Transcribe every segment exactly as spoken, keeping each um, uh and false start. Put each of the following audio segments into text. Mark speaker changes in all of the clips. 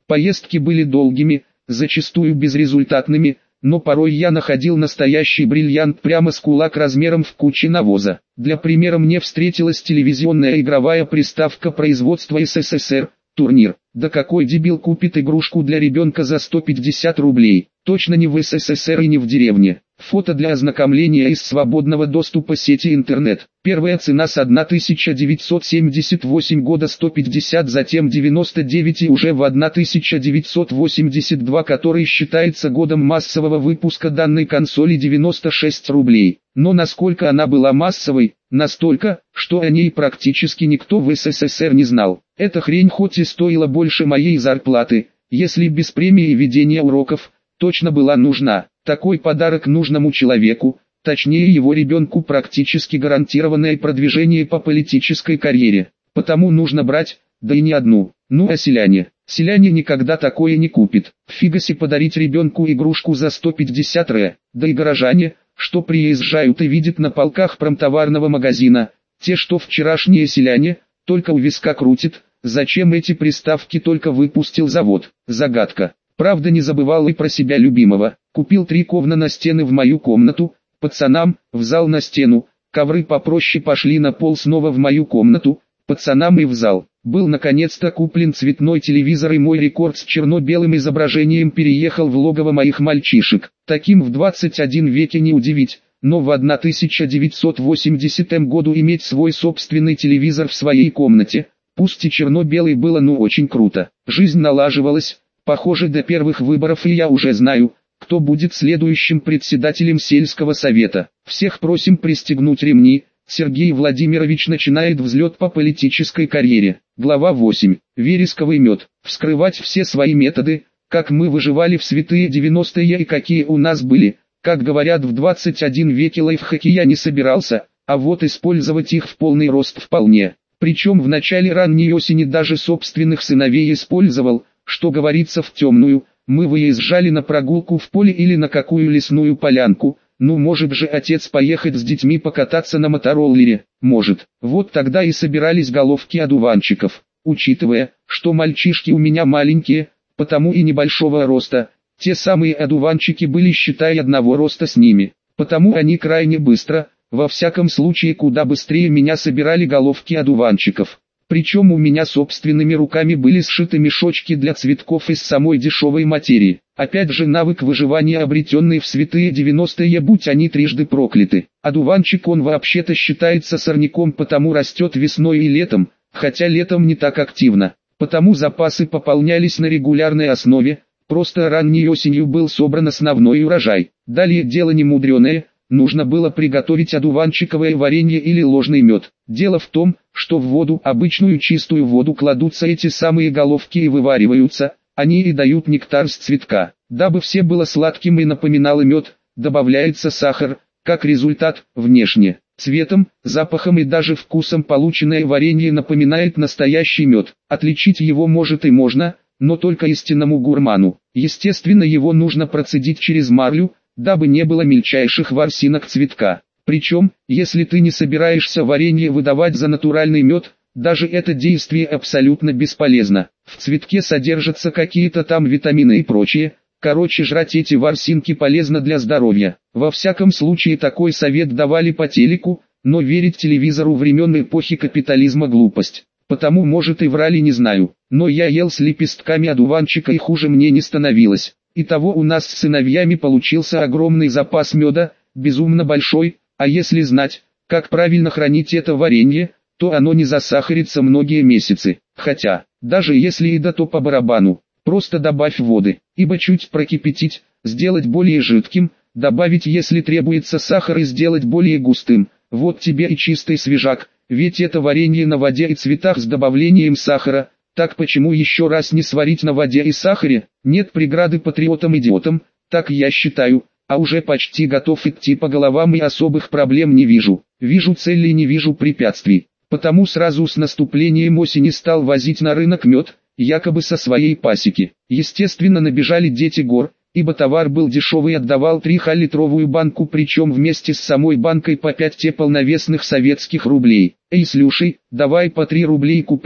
Speaker 1: Поездки были долгими, зачастую безрезультатными, но порой я находил настоящий бриллиант прямо с кулак размером в куче навоза. Для примера мне встретилась телевизионная игровая приставка производства СССР, «Турнир». Да какой дебил купит игрушку для ребенка за сто пятьдесят рублей? Точно не в СССР и не в деревне. Фото для ознакомления из свободного доступа сети интернет. Первая цена с тысяча девятьсот семьдесят восьмого года сто пятьдесят, затем девяносто девять и уже в тысяча девятьсот восемьдесят два, который считается годом массового выпуска данной консоли, девяносто шесть рублей. Но насколько она была массовой, настолько, что о ней практически никто в СССР не знал. Эта хрень хоть и стоила больше моей зарплаты, если без премии и ведения уроков, точно была нужна. Такой подарок нужному человеку, точнее его ребенку, практически гарантированное продвижение по политической карьере. Потому нужно брать, да и не одну. Ну а селяне? Селяне никогда такое не купит. Фигаси подарить ребенку игрушку за сто пятьдесят рублей. Да и горожане, что приезжают и видят на полках промтоварного магазина, те, что вчерашние селяне, только у виска крутит, зачем эти приставки только выпустил завод. Загадка. Правда, не забывал и про себя любимого. Купил три ковна на стены в мою комнату, пацанам, в зал на стену, ковры попроще пошли на пол снова в мою комнату, пацанам и в зал. Был наконец-то куплен цветной телевизор, и мой рекорд с черно-белым изображением переехал в логово моих мальчишек. Таким в двадцать первом веке не удивить, но в тысяча девятьсот восьмидесятом году иметь свой собственный телевизор в своей комнате, пусть и черно-белый, было ну очень круто. Жизнь налаживалась, похоже, до первых выборов, и я уже знаю, кто будет следующим председателем сельского совета. Всех просим пристегнуть ремни. Сергей Владимирович начинает взлет по политической карьере. Глава восемь. Вересковый мед. Вскрывать все свои методы, как мы выживали в святые девяностые и какие у нас были. Как говорят в двадцать первом веке, лайфхаки я не собирался, а вот использовать их в полный рост вполне. Причем в начале ранней осени даже собственных сыновей использовал, что говорится, в темную. Мы выезжали на прогулку в поле или на какую лесную полянку. Ну, может же отец поехать с детьми покататься на мотороллере? Может. Вот тогда и собирались головки одуванчиков. Учитывая, что мальчишки у меня маленькие, потому и небольшого роста, те самые одуванчики были, считай, одного роста с ними. Потому они крайне быстро, во всяком случае куда быстрее меня, собирали головки одуванчиков. Причем у меня собственными руками были сшиты мешочки для цветков из самой дешевой материи. Опять же навык выживания, обретенный в святые девяностые, будь они трижды прокляты. Одуванчик, он вообще-то считается сорняком, потому растет весной и летом, хотя летом не так активно. Потому запасы пополнялись на регулярной основе, просто ранней осенью был собран основной урожай. Далее дело немудреное. Нужно было приготовить одуванчиковое варенье или ложный мед. Дело в том, что в воду, обычную чистую воду, кладутся эти самые головки и вывариваются, они и дают нектар с цветка. Дабы все было сладким и напоминало мед, добавляется сахар, как результат, внешне, цветом, запахом и даже вкусом полученное варенье напоминает настоящий мед. Отличить его может и можно, но только истинному гурману. Естественно, его нужно процедить через марлю, дабы не было мельчайших ворсинок цветка. Причем, если ты не собираешься варенье выдавать за натуральный мед, даже это действие абсолютно бесполезно. В цветке содержатся какие-то там витамины и прочее. Короче, жрать эти ворсинки полезно для здоровья. Во всяком случае такой совет давали по телеку, но верить телевизору времен эпохи капитализма глупость. Потому, может, и врали, не знаю. Но я ел с лепестками одуванчика и хуже мне не становилось. Итого у нас с сыновьями получился огромный запас меда, безумно большой, а если знать, как правильно хранить это варенье, то оно не засахарится многие месяцы. Хотя, даже если и да, то по барабану, просто добавь воды, ибо чуть прокипятить, сделать более жидким, добавить, если требуется, сахар и сделать более густым. Вот тебе и чистый свежак, ведь это варенье на воде и цветах с добавлением сахара. Так почему еще раз не сварить на воде и сахаре? Нет преграды патриотам-идиотам, так я считаю, а уже почти готов идти по головам и особых проблем не вижу. Вижу цели и не вижу препятствий. Потому сразу с наступлением осени стал возить на рынок мед, якобы со своей пасеки. Естественно, набежали дети гор, ибо товар был дешевый, отдавал трехлитровую банку, причем вместе с самой банкой по пять те полновесных советских рублей. Эй, слушай, давай по три рублей куплю.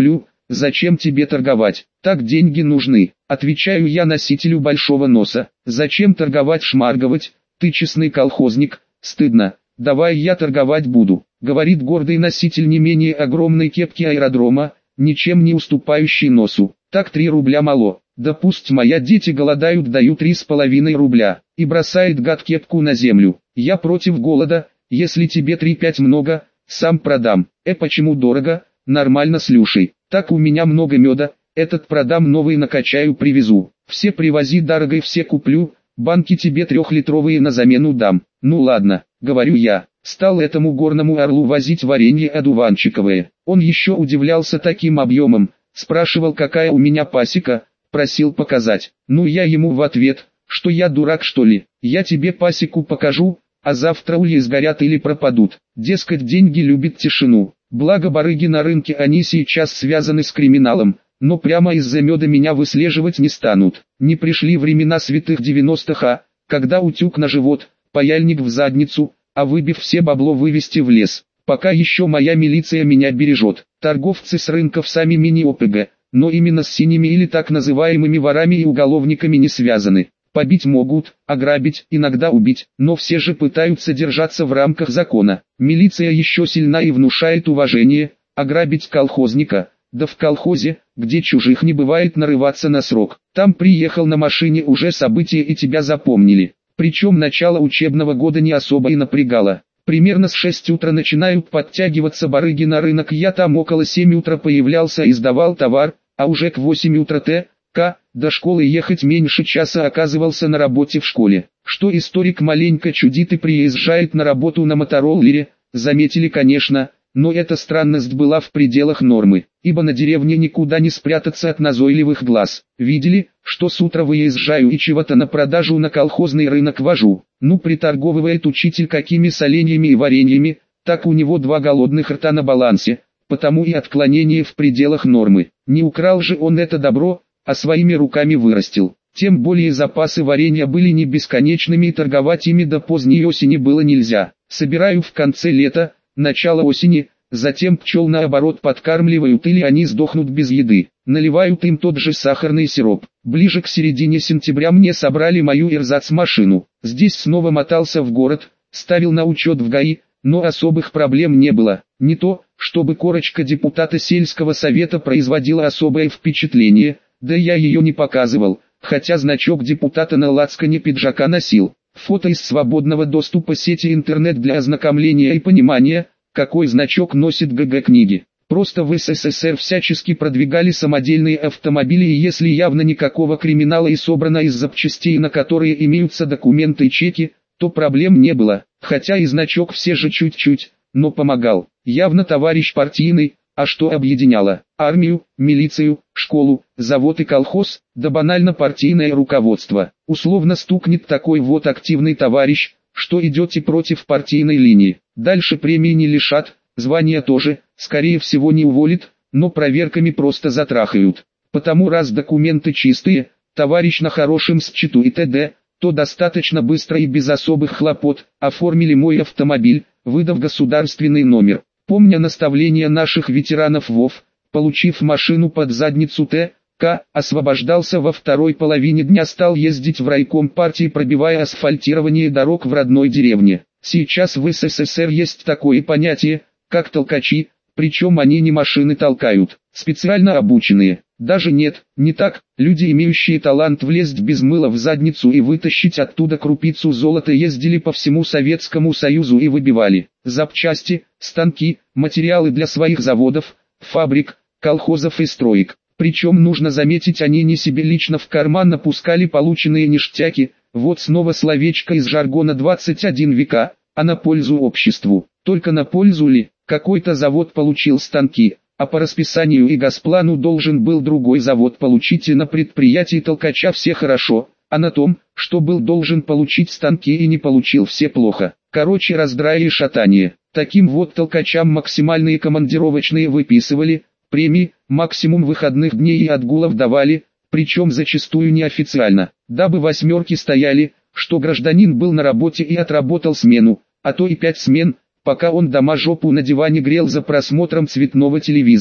Speaker 1: зачем тебе торговать, так деньги нужны. Отвечаю я носителю большого носа, зачем торговать шмарговать, ты честный колхозник, стыдно, давай я торговать буду, говорит гордый носитель не менее огромной кепки аэродрома, ничем не уступающий носу, так три рубля мало, да пусть моя дети голодают, даю три с половиной рубля, и бросает гад кепку на землю, я против голода, если тебе три-пять много, сам продам, э почему дорого, нормально слушай, так у меня много меда, этот продам новый накачаю привезу, все привози дорого и все куплю, банки тебе трехлитровые на замену дам, ну ладно, говорю я, стал этому горному орлу возить варенье одуванчиковое, он еще удивлялся таким объемом, спрашивал какая у меня пасека, просил показать, ну я ему в ответ, что я дурак что ли, я тебе пасеку покажу, а завтра ульи сгорят или пропадут, дескать деньги любят тишину, благо барыги на рынке они сейчас связаны с криминалом, но прямо из-за меда меня выслеживать не станут. Не пришли времена святых девяностых, а, когда утюг на живот, паяльник в задницу, а выбив все бабло вывести в лес. Пока еще моя милиция меня бережет. Торговцы с рынков сами мини-ОПГ, но именно с синими или так называемыми ворами и уголовниками не связаны. Побить могут, ограбить, иногда убить, но все же пытаются держаться в рамках закона. Милиция еще сильна и внушает уважение, ограбить колхозника. Да в колхозе, где чужих не бывает, нарываться на срок. Там приехал на машине уже события и тебя запомнили. Причем начало учебного года не особо и напрягало. Примерно с шести утра начинают подтягиваться барыги на рынок. Я там около семи утра появлялся и сдавал товар, а уже к восьми утра т.к. до школы ехать меньше часа, оказывался на работе в школе. Что историк маленько чудит и приезжает на работу на мотороллере, заметили конечно. Но эта странность была в пределах нормы, ибо на деревне никуда не спрятаться от назойливых глаз. Видели, что с утра выезжаю и чего-то на продажу на колхозный рынок вожу. Ну приторговывает учитель какими соленьями и вареньями, так у него два голодных рта на балансе, потому и отклонение в пределах нормы. Не украл же он это добро, а своими руками вырастил. Тем более запасы варенья были не бесконечными и торговать ими до поздней осени было нельзя. Собираю в конце лета, начало осени, затем пчел наоборот подкармливают или они сдохнут без еды. Наливают им тот же сахарный сироп. Ближе к середине сентября мне собрали мою эрзац-машину. Здесь снова мотался в город, ставил на учет в ГАИ, но особых проблем не было. Не то, чтобы корочка депутата сельского совета производила особое впечатление, да я ее не показывал, хотя значок депутата на лацкане пиджака носил. Фото из свободного доступа сети интернет для ознакомления и понимания, какой значок носит ГГ-книги. Просто в СССР всячески продвигали самодельные автомобили, и если явно никакого криминала и собрано из запчастей, на которые имеются документы и чеки, то проблем не было, хотя и значок все же чуть-чуть, но помогал. Явно товарищ партийный, а что объединяло? Армию, милицию, школу, завод и колхоз, да банально партийное руководство. Условно стукнет такой вот активный товарищ, что идете против партийной линии. Дальше премии не лишат, звания тоже, скорее всего не уволят, но проверками просто затрахают. Потому раз документы чистые, товарищ на хорошем счету и т.д., то достаточно быстро и без особых хлопот оформили мой автомобиль, выдав государственный номер. Помня наставления наших ветеранов ВОВ, получив машину под задницу т.к., освобождался во второй половине дня, стал ездить в райком партии, пробивая асфальтирование дорог в родной деревне. Сейчас в СССР есть такое понятие, как толкачи, причем они не машины толкают, специально обученные. Даже нет, не так, люди, имеющие талант влезть без мыла в задницу и вытащить оттуда крупицу золота, ездили по всему Советскому Союзу и выбивали запчасти, станки, материалы для своих заводов, фабрик, колхозов и строек. Причем нужно заметить, они не себе лично в карман напускали полученные ништяки, вот снова словечко из жаргона двадцать первого века, а на пользу обществу. Только на пользу ли? Какой-то завод получил станки, а по расписанию и госплану должен был другой завод получить, и на предприятии толкача все хорошо, а на том, что был должен получить станки и не получил, все плохо. Короче, раздрай и шатание. Таким вот толкачам максимальные командировочные выписывали, премии, максимум выходных дней и отгулов давали, причем зачастую неофициально, дабы восьмерки стояли, что гражданин был на работе и отработал смену, а то и пять смен, пока он дома жопу на диване грел за просмотром цветного телевизора.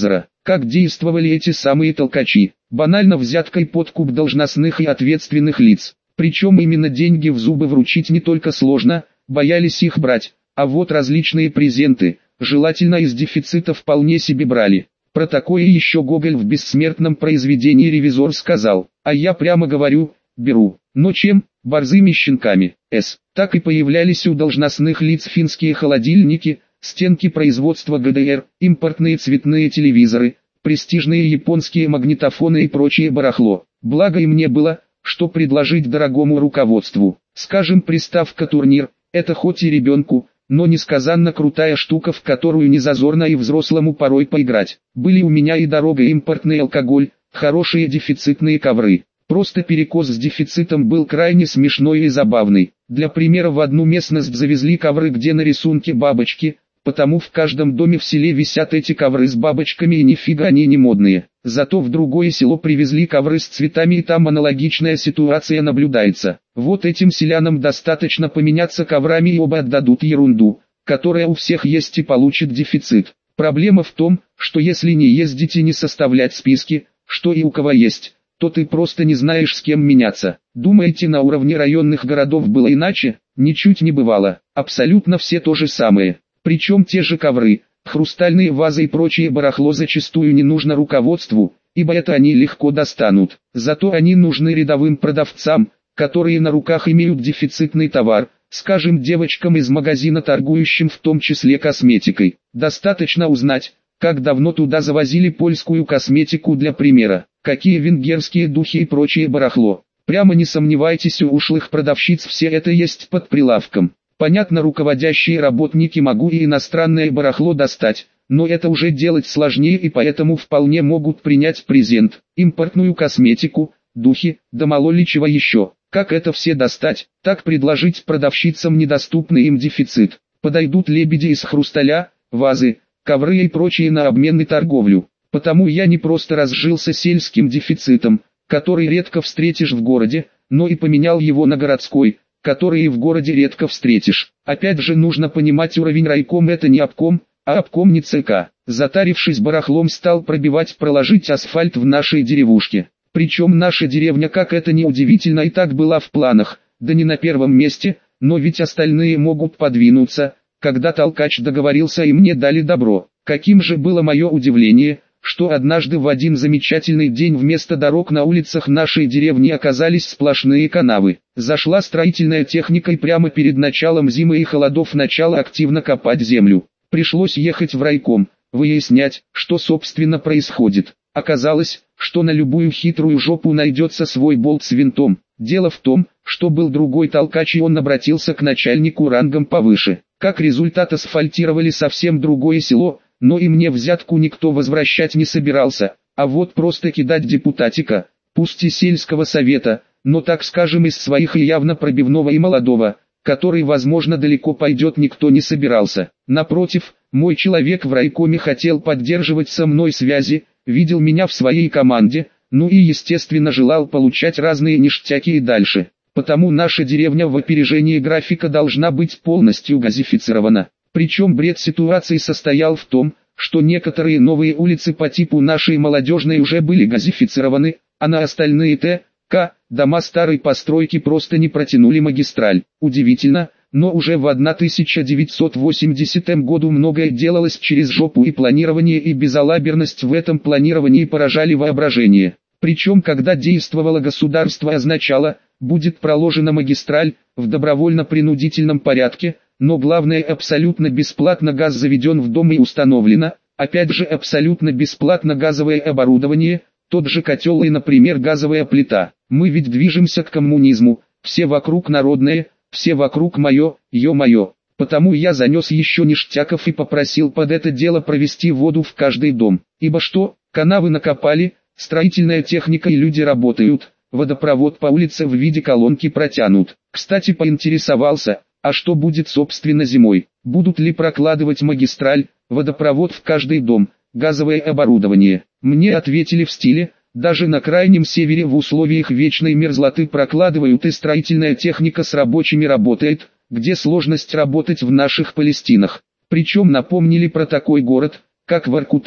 Speaker 1: Как действовали эти самые толкачи? Банально взяткой подкуп должностных и ответственных лиц. Причем именно деньги в зубы вручить не только сложно, боялись их брать, а вот различные презенты, желательно из дефицита, вполне себе брали. Про такое еще Гоголь в бессмертном произведении «Ревизор» сказал, а я прямо говорю, беру. Но чем? Борзыми щенками. С. Так и появлялись у должностных лиц финские холодильники, стенки производства ГДР, импортные цветные телевизоры, престижные японские магнитофоны и прочее барахло. Благо и мне было, что предложить дорогому руководству. Скажем, приставка «Турнир» — это хоть и ребенку, но несказанно крутая штука, в которую не зазорно и взрослому порой поиграть. Были у меня и дорога импортный алкоголь, хорошие дефицитные ковры. Просто перекос с дефицитом был крайне смешной и забавный. Для примера, в одну местность завезли ковры, где на рисунке бабочки, потому в каждом доме в селе висят эти ковры с бабочками и нифига они не модные. Зато в другое село привезли ковры с цветами, и там аналогичная ситуация наблюдается. Вот этим селянам достаточно поменяться коврами, и оба отдадут ерунду, которая у всех есть, и получит дефицит. Проблема в том, что если не ездить и не составлять списки, что и у кого есть, то ты просто не знаешь, с кем меняться. Думаете, на уровне районных городов было иначе? Ничуть не бывало. Абсолютно все то же самое. Причем те же ковры, хрустальные вазы и прочее барахло зачастую не нужно руководству, ибо это они легко достанут. Зато они нужны рядовым продавцам, которые на руках имеют дефицитный товар, скажем, девочкам из магазина, торгующим в том числе косметикой. Достаточно узнать, как давно туда завозили польскую косметику для примера, какие венгерские духи и прочее барахло. Прямо не сомневайтесь, у ушлых продавщиц все это есть под прилавком. Понятно, руководящие работники могут и иностранное барахло достать, но это уже делать сложнее, и поэтому вполне могут принять презент, импортную косметику, духи, да мало ли чего еще. Как это все достать? Так предложить продавщицам недоступный им дефицит. Подойдут лебеди из хрусталя, вазы, ковры и прочее на обмен и торговлю. Потому я не просто разжился сельским дефицитом, который редко встретишь в городе, но и поменял его на городской, который и в городе редко встретишь. Опять же, нужно понимать, уровень райком — это не обком, а обком не ЦК. Затарившись барахлом, стал пробивать, проложить асфальт в нашей деревушке. Причем наша деревня, как это ни удивительно, и так была в планах, да не на первом месте, но ведь остальные могут подвинуться. Когда толкач договорился и мне дали добро, каким же было мое удивление, что однажды в один замечательный день вместо дорог на улицах нашей деревни оказались сплошные канавы. Зашла строительная техника, и прямо перед началом зимы и холодов начала активно копать землю. Пришлось ехать в райком, выяснять, что собственно происходит. Оказалось, что на любую хитрую жопу найдется свой болт с винтом. Дело в том, что был другой толкач, и он обратился к начальнику рангом повыше. Как результат, асфальтировали совсем другое село, но и мне взятку никто возвращать не собирался, а вот просто кидать депутатика, пусть и сельского совета, но так скажем из своих и явно пробивного и молодого, который возможно далеко пойдет, никто не собирался. Напротив, мой человек в райкоме хотел поддерживать со мной связи, видел меня в своей команде, ну и естественно желал получать разные ништяки и дальше. Потому наша деревня в опережении графика должна быть полностью газифицирована. Причем бред ситуации состоял в том, что некоторые новые улицы по типу нашей молодежной уже были газифицированы, а на остальные Т, К, дома старой постройки просто не протянули магистраль. Удивительно, но уже в тысяча девятьсот восьмидесятом году многое делалось через жопу, и планирование и безалаберность в этом планировании поражали воображение. Причем, когда действовало государство, означало, будет проложена магистраль, в добровольно-принудительном порядке, но главное, абсолютно бесплатно газ заведен в дом и установлено, опять же абсолютно бесплатно газовое оборудование, тот же котел и, например, газовая плита. Мы ведь движемся к коммунизму, все вокруг народное, все вокруг мое, ё-моё. Потому я занес еще ништяков и попросил под это дело провести воду в каждый дом. Ибо что, канавы накопали, строительная техника и люди работают, водопровод по улице в виде колонки протянут. Кстати, поинтересовался, а что будет собственно зимой? Будут ли прокладывать магистраль, водопровод в каждый дом, газовое оборудование? Мне ответили в стиле: даже на крайнем севере в условиях вечной мерзлоты прокладывают, и строительная техника с рабочими работает, где сложность работать в наших Палестинах. Причем напомнили про такой город, как Воркута.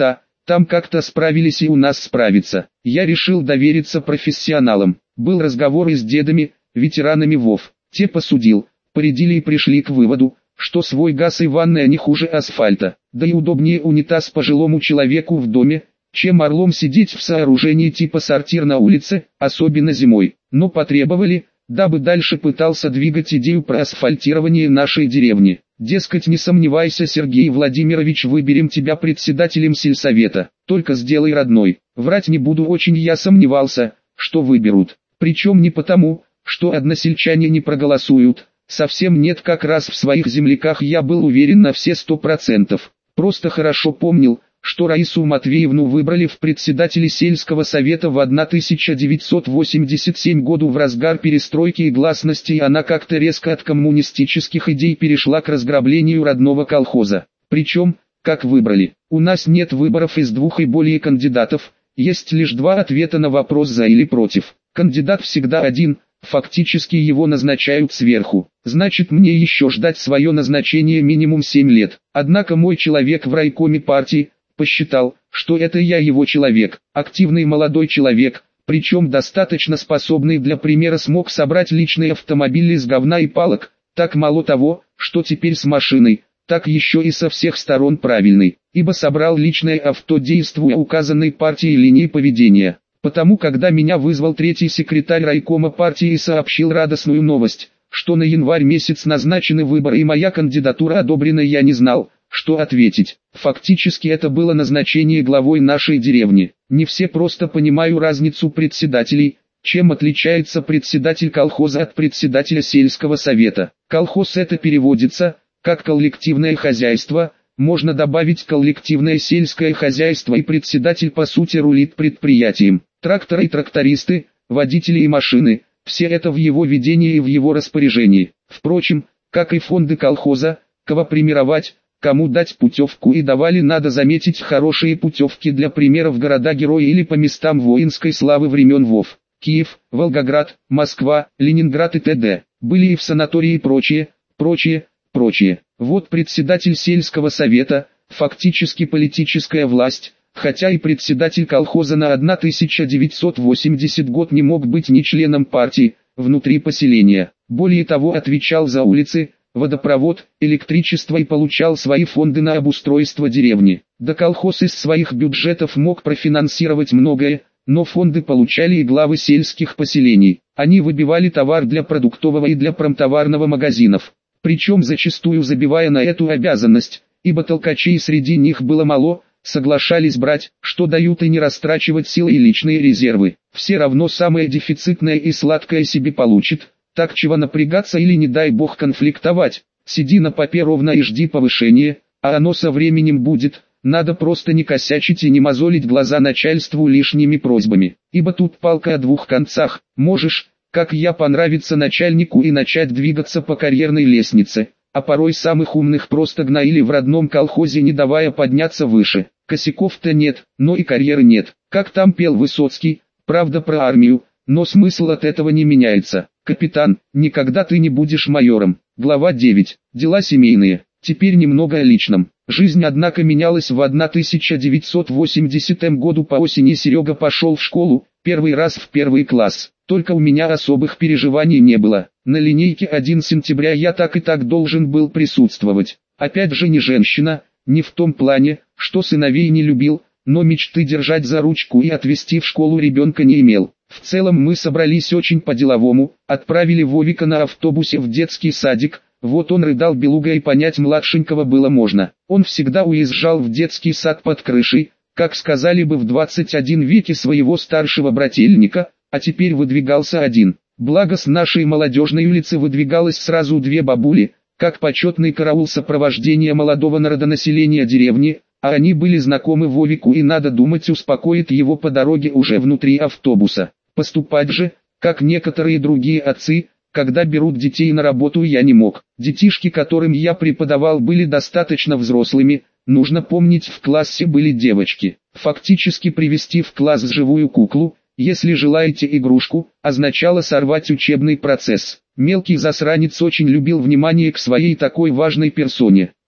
Speaker 1: Там как-то справились и у нас справиться. Я решил довериться профессионалам. Был разговор и с дедами, ветеранами ВОВ. Те посудил, поредили и пришли к выводу, что свой газ и ванная не хуже асфальта. Да и удобнее унитаз пожилому человеку в доме, чем орлом сидеть в сооружении типа сортир на улице, особенно зимой. Но потребовали, дабы дальше пытался двигать идею про асфальтирование нашей деревни. Дескать, не сомневайся, Сергей Владимирович, выберем тебя председателем сельсовета, только сделай, родной. Врать не буду, очень я сомневался, что выберут. Причем не потому, что односельчане не проголосуют, совсем нет, как раз в своих земляках я был уверен на все сто процентов. Просто хорошо помнил, что Раису Матвеевну выбрали в председатели сельского совета в тысяча девятьсот восемьдесят седьмом году в разгар перестройки и гласности, и она как-то резко от коммунистических идей перешла к разграблению родного колхоза. Причем, как выбрали? У нас нет выборов из двух и более кандидатов, есть лишь два ответа на вопрос «за» или «против». Кандидат всегда один, фактически его назначают сверху. Значит, мне еще ждать свое назначение минимум семь лет. Однако мой человек в райкоме партии посчитал, что это я его человек, активный молодой человек, причем достаточно способный, для примера смог собрать личный автомобиль из говна и палок, так мало того, что теперь с машиной, так еще и со всех сторон правильный, ибо собрал личное авто, действуя указанной партией линии поведения. Потому когда меня вызвал третий секретарь райкома партии и сообщил радостную новость, что на январь месяц назначены выборы и моя кандидатура одобрена, я не знал, что ответить. Фактически это было назначение главой нашей деревни. Не все просто понимают разницу председателей, чем отличается председатель колхоза от председателя сельского совета. Колхоз — это переводится как коллективное хозяйство, можно добавить коллективное сельское хозяйство, и председатель по сути рулит предприятием. Тракторы и трактористы, водители и машины — все это в его ведении и в его распоряжении. Впрочем, как и фонды колхоза, кого премировать, кому дать путевку, и давали, надо заметить, хорошие путевки, для примера, в города-герои или по местам воинской славы времен ВОВ. Киев, Волгоград, Москва, Ленинград и т.д. Были и в санатории и прочее, прочее, прочее. Вот председатель сельского совета, фактически политическая власть, хотя и председатель колхоза на тысяча девятьсот восемьдесятый год не мог быть ни членом партии, внутри поселения. Более того, отвечал за улицы, водопровод, электричество и получал свои фонды на обустройство деревни. Да колхоз из своих бюджетов мог профинансировать многое, но фонды получали и главы сельских поселений. Они выбивали товар для продуктового и для промтоварного магазинов, причем зачастую забивая на эту обязанность, ибо толкачей среди них было мало, соглашались брать, что дают, и не растрачивать силы и личные резервы. Все равно самое дефицитное и сладкое себе получит. Так чего напрягаться или, не дай бог, конфликтовать? Сиди на попе ровно и жди повышения, а оно со временем будет. Надо просто не косячить и не мозолить глаза начальству лишними просьбами, ибо тут палка о двух концах. Можешь, как я, понравиться начальнику и начать двигаться по карьерной лестнице, а порой самых умных просто гноили в родном колхозе, не давая подняться выше. Косяков-то нет, но и карьеры нет. Как там пел Высоцкий, правда про армию, но смысл от этого не меняется. Капитан, никогда ты не будешь майором. Глава девять. Дела семейные. Теперь немного о личном. Жизнь, однако, менялась в тысяча девятьсот восемьдесятом году. По осени Серега пошел в школу, первый раз в первый класс. Только у меня особых переживаний не было. На линейке первого сентября я так и так должен был присутствовать. Опять же, не женщина, не в том плане, что сыновей не любил, но мечты держать за ручку и отвезти в школу ребенка не имел. В целом мы собрались очень по-деловому, отправили Вовика на автобусе в детский садик. Вот он рыдал белуга, и понять младшенького было можно. Он всегда уезжал в детский сад под крышей, как сказали бы в двадцать первом веке, своего старшего брательника, а теперь выдвигался один. Благо с нашей молодежной улицы выдвигалось сразу две бабули, как почетный караул сопровождения молодого народонаселения деревни, а они были знакомы Вовику, и, надо думать, успокоит его по дороге уже внутри автобуса. Поступать же, как некоторые другие отцы, когда берут детей на работу, я не мог. Детишки, которым я преподавал, были достаточно взрослыми, нужно помнить, в классе были девочки. Фактически привести в класс живую куклу, если желаете игрушку, означало сорвать учебный процесс. Мелкий засранец очень любил внимание к своей такой важной персоне.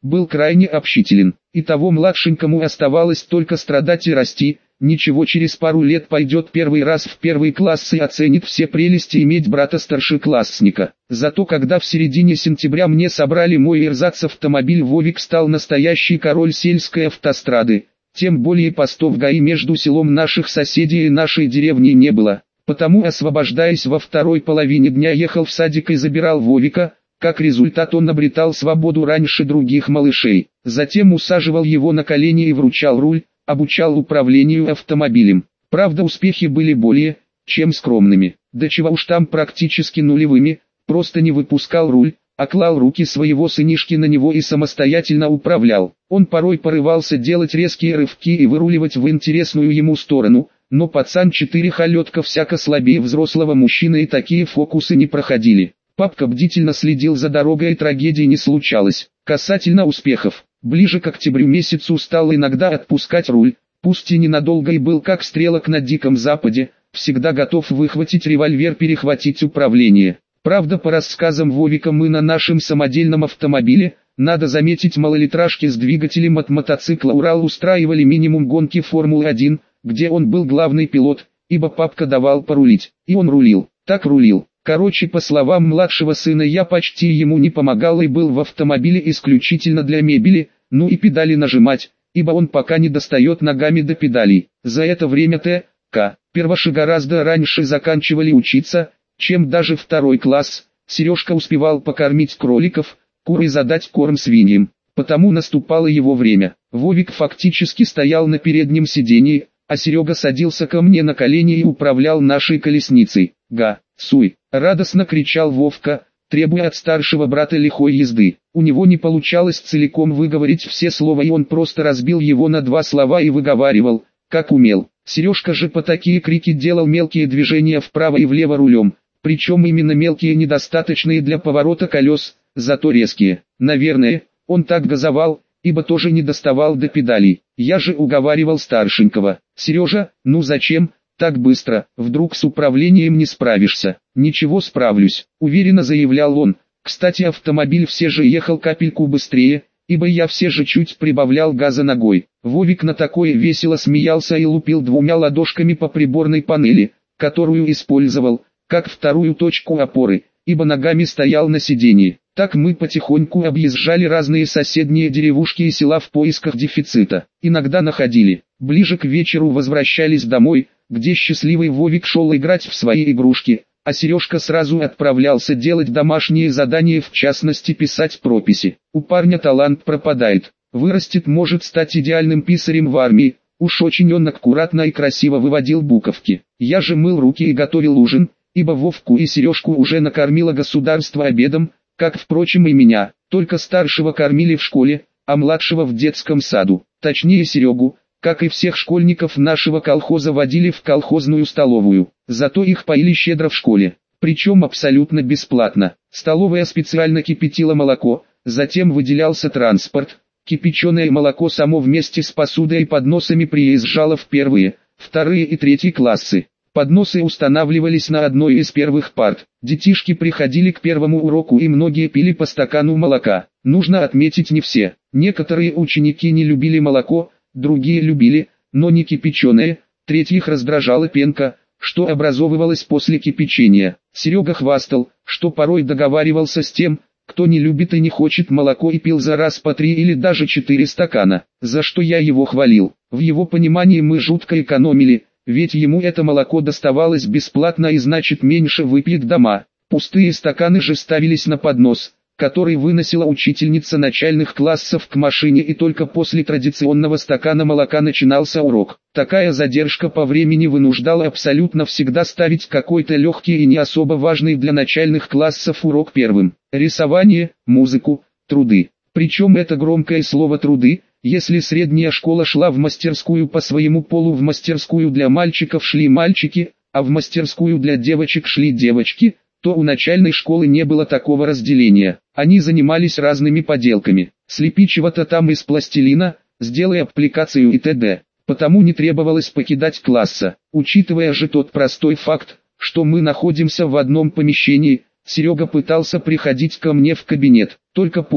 Speaker 1: был крайне общителен. И того младшенькому оставалось только страдать и расти. Ничего, через пару лет пойдет первый раз в первый класс и оценит все прелести иметь брата-старшеклассника. Зато когда в середине сентября мне собрали мой эрзац-автомобиль, Вовик стал настоящий король сельской автострады. Тем более постов ГАИ между селом наших соседей и нашей деревней не было. Потому, освобождаясь во второй половине дня, ехал в садик и забирал Вовика. Как результат, он обретал свободу раньше других малышей. Затем усаживал его на колени и вручал руль, обучал управлению автомобилем. Правда, успехи были более чем скромными. Да чего уж там, практически нулевыми. Просто не выпускал руль, а клал руки своего сынишки на него и самостоятельно управлял. Он порой порывался делать резкие рывки и выруливать в интересную ему сторону, но пацан четырехлетка всяко слабее взрослого мужчины, и такие фокусы не проходили. Папка бдительно следил за дорогой, и трагедий не случалось. Касательно успехов, ближе к октябрю месяцу стал иногда отпускать руль, пусть и ненадолго, и был как стрелок на Диком Западе, всегда готов выхватить револьвер, перехватить управление. Правда, по рассказам Вовика, мы на нашем самодельном автомобиле, надо заметить, малолитражки с двигателем от мотоцикла «Урал», устраивали минимум гонки Формулы один, где он был главный пилот, ибо папка давал порулить, и он рулил, так рулил. Короче, по словам младшего сына, я почти ему не помогал и был в автомобиле исключительно для мебели, ну и педали нажимать, ибо он пока не достает ногами до педалей. За это время Т. К. Перваши гораздо раньше заканчивали учиться, чем даже второй класс. Сережка успевал покормить кроликов, кур и задать корм свиньям. Потому наступало его время. Вовик фактически стоял на переднем сидении, а Серега садился ко мне на колени и управлял нашей колесницей. «Га, суй!» — радостно кричал Вовка, требуя от старшего брата лихой езды. У него не получалось целиком выговорить все слова, и он просто разбил его на два слова и выговаривал, как умел. Сережка же по такие крики делал мелкие движения вправо и влево рулем, причем именно мелкие, недостаточные для поворота колес, зато резкие. Наверное, он так газовал, ибо тоже не доставал до педалей. Я же уговаривал старшенького: «Сережа, ну зачем так быстро, вдруг с управлением не справишься?» «Ничего, справлюсь», — уверенно заявлял он. Кстати, автомобиль все же ехал капельку быстрее, ибо я все же чуть прибавлял газа ногой. Вовик на такое весело смеялся и лупил двумя ладошками по приборной панели, которую использовал как вторую точку опоры, ибо ногами стоял на сиденье. Так мы потихоньку объезжали разные соседние деревушки и села в поисках дефицита. Иногда находили. Ближе к вечеру возвращались домой, где счастливый Вовик шел играть в свои игрушки, а Сережка сразу отправлялся делать домашние задания, в частности писать прописи. У парня талант пропадает. Вырастет, может стать идеальным писарем в армии. Уж очень он аккуратно и красиво выводил буковки. Я же мыл руки и готовил ужин, ибо Вовку и Сережку уже накормило государство обедом, как, впрочем, и меня. Только старшего кормили в школе, а младшего в детском саду. Точнее, Серегу, как и всех школьников нашего колхоза, водили в колхозную столовую. Зато их поили щедро в школе, причем абсолютно бесплатно. Столовая специально кипятила молоко, затем выделялся транспорт. Кипяченое молоко само вместе с посудой и подносами приезжало в первые, вторые и третьи классы. Подносы устанавливались на одной из первых парт. Детишки приходили к первому уроку и многие пили по стакану молока. Нужно отметить, не все. Некоторые ученики не любили молоко, другие любили, но не кипяченое. Третьих раздражала пенка, что образовывалась после кипячения. Серега хвастал, что порой договаривался с тем, кто не любит и не хочет молоко, и пил за раз по три или даже четыре стакана, за что я его хвалил. В его понимании мы жутко экономили, ведь ему это молоко доставалось бесплатно и значит меньше выпьет дома. Пустые стаканы же ставились на поднос, который выносила учительница начальных классов к машине, и только после традиционного стакана молока начинался урок. Такая задержка по времени вынуждала абсолютно всегда ставить какой-то легкий и не особо важный для начальных классов урок первым. Рисование, музыку, труды. Причем это громкое слово «труды», если средняя школа шла в мастерскую по своему полу, в мастерскую для мальчиков шли мальчики, а в мастерскую для девочек шли девочки, то у начальной школы не было такого разделения. Они занимались разными поделками. Слепи чего-то там из пластилина, сделай аппликацию и т.д. Потому не требовалось покидать класса. Учитывая же тот простой факт, что мы находимся в одном помещении, Серега пытался приходить ко мне в кабинет. Только понял,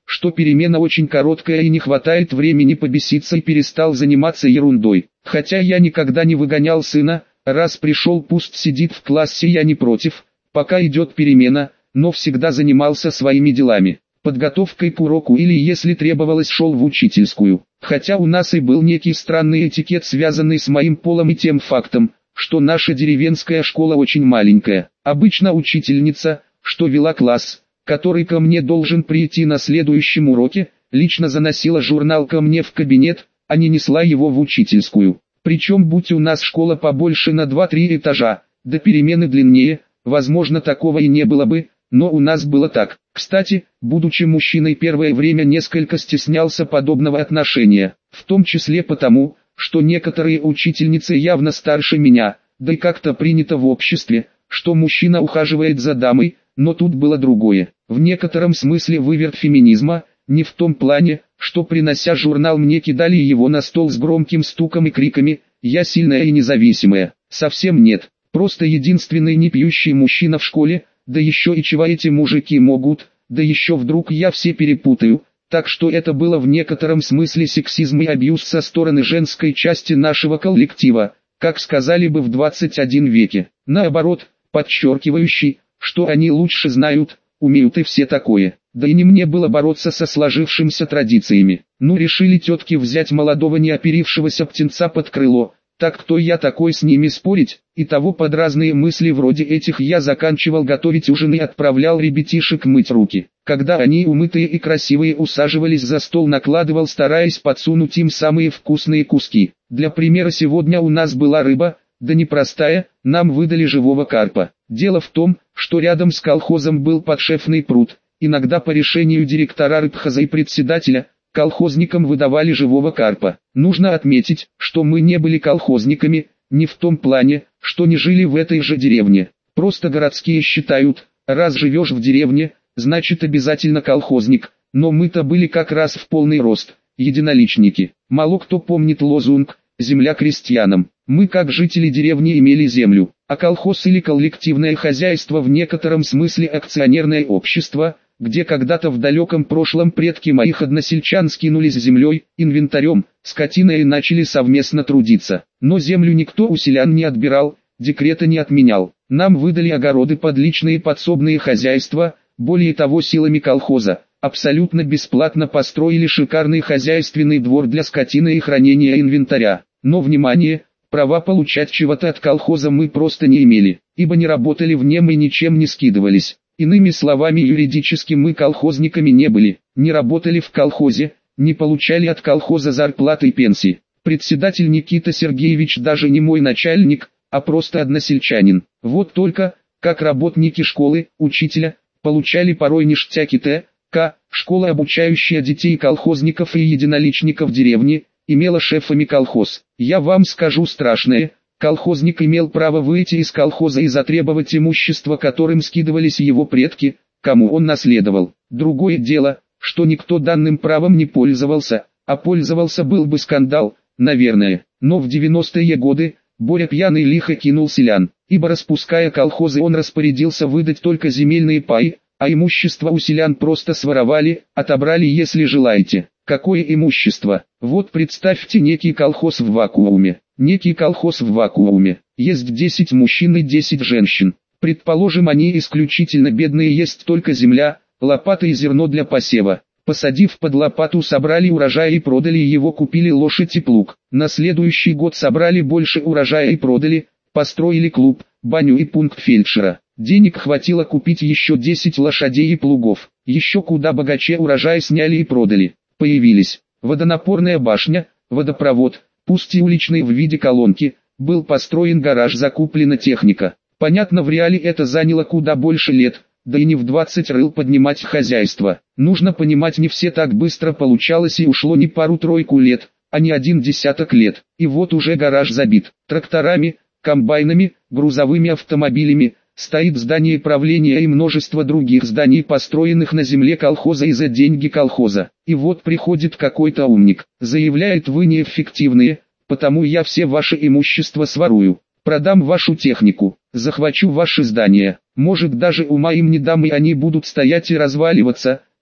Speaker 1: что перемена очень короткая и не хватает времени побеситься, и перестал заниматься ерундой. Хотя я никогда не выгонял сына, раз пришел, пусть сидит в классе, я не против, пока идет перемена, но всегда занимался своими делами, подготовкой к уроку или, если требовалось, шел в учительскую. Хотя у нас и был некий странный этикет, связанный с моим полом и тем фактом, что наша деревенская школа очень маленькая. Обычно учительница, что вела класс, который ко мне должен прийти на следующем уроке, лично заносила журнал ко мне в кабинет, а не несла его в учительскую. Причем, будь у нас школа побольше на два-три этажа, до перемены длиннее, возможно, такого и не было бы, но у нас было так. Кстати, будучи мужчиной, первое время несколько стеснялся подобного отношения, в том числе потому, что некоторые учительницы явно старше меня, да и как-то принято в обществе, что мужчина ухаживает за дамой, но тут было другое. В некотором смысле выверт феминизма, не в том плане, что принося журнал мне кидали его на стол с громким стуком и криками «Я сильная и независимая». Совсем нет, просто единственный не пьющий мужчина в школе, да еще и чего эти мужики могут, да еще вдруг я все перепутаю. Так что это было в некотором смысле сексизм и абьюз со стороны женской части нашего коллектива, как сказали бы в двадцать первом веке. Наоборот, подчеркивающий, что они лучше знают, умеют и все такое. Да и не мне было бороться со сложившимися традициями. Ну, решили тетки взять молодого неоперившегося птенца под крыло, так кто я такой с ними спорить? И того под разные мысли вроде этих я заканчивал готовить ужин и отправлял ребятишек мыть руки. Когда они, умытые и красивые, усаживались за стол, накладывал, стараясь подсунуть им самые вкусные куски. Для примера, сегодня у нас была рыба, да не простая, нам выдали живого карпа. Дело в том, что рядом с колхозом был подшефный пруд. Иногда по решению директора рыбхоза и председателя, колхозникам выдавали живого карпа. Нужно отметить, что мы не были колхозниками, не в том плане, что не жили в этой же деревне. Просто городские считают, раз живешь в деревне, значит обязательно колхозник, но мы-то были как раз в полный рост, единоличники. Мало кто помнит лозунг «Земля крестьянам». Мы как жители деревни имели землю, а колхоз или коллективное хозяйство в некотором смысле акционерное общество, где когда-то в далеком прошлом предки моих односельчан скинулись землей, инвентарем, скотиной и начали совместно трудиться. Но землю никто у селян не отбирал, декрета не отменял. Нам выдали огороды под личные подсобные хозяйства, более того, силами колхоза, абсолютно бесплатно построили шикарный хозяйственный двор для скотины и хранения инвентаря. Но, внимание, права получать чего-то от колхоза мы просто не имели, ибо не работали в нем и ничем не скидывались. Иными словами, юридически мы колхозниками не были, не работали в колхозе, не получали от колхоза зарплаты и пенсии. Председатель Никита Сергеевич даже не мой начальник, а просто односельчанин. Вот только, как работники школы, учителя, получали порой ништяки. Т.К. Школа, обучающая детей колхозников и единоличников деревни, имела шефами колхоз. Я вам скажу страшное. Колхозник имел право выйти из колхоза и затребовать имущество, которым скидывались его предки, кому он наследовал. Другое дело, что никто данным правом не пользовался, а пользовался, был бы скандал, наверное. Но в девяностые годы, Боря пьяный лихо кинул селян, ибо распуская колхозы он распорядился выдать только земельные паи, а имущество у селян просто своровали, отобрали, если желаете. Какое имущество? Вот представьте некий колхоз в вакууме. Некий колхоз в вакууме. Есть десять мужчин и десять женщин. Предположим, они исключительно бедные, есть только земля, лопата и зерно для посева. Посадив под лопату, собрали урожай и продали его, купили лошадь и плуг. На следующий год собрали больше урожая и продали, построили клуб, баню и пункт фельдшера. Денег хватило купить еще десять лошадей и плугов. Еще куда богаче урожай сняли и продали. Появились водонапорная башня, водопровод, пусть и уличный в виде колонки, был построен гараж, закуплена техника. Понятно, в реале это заняло куда больше лет, да и не в двадцать рыл поднимать хозяйство. Нужно понимать, не все так быстро получалось, и ушло не пару-тройку лет, а не один десяток лет. И вот уже гараж забит тракторами, комбайнами, грузовыми автомобилями. Стоит здание правления и множество других зданий, построенных на земле колхоза и за деньги колхоза. И вот приходит какой-то умник, заявляет: вы неэффективные, потому я все ваше имущество сворую, продам вашу технику, захвачу ваши здания, может даже ума им не дам, и они будут стоять и разваливаться,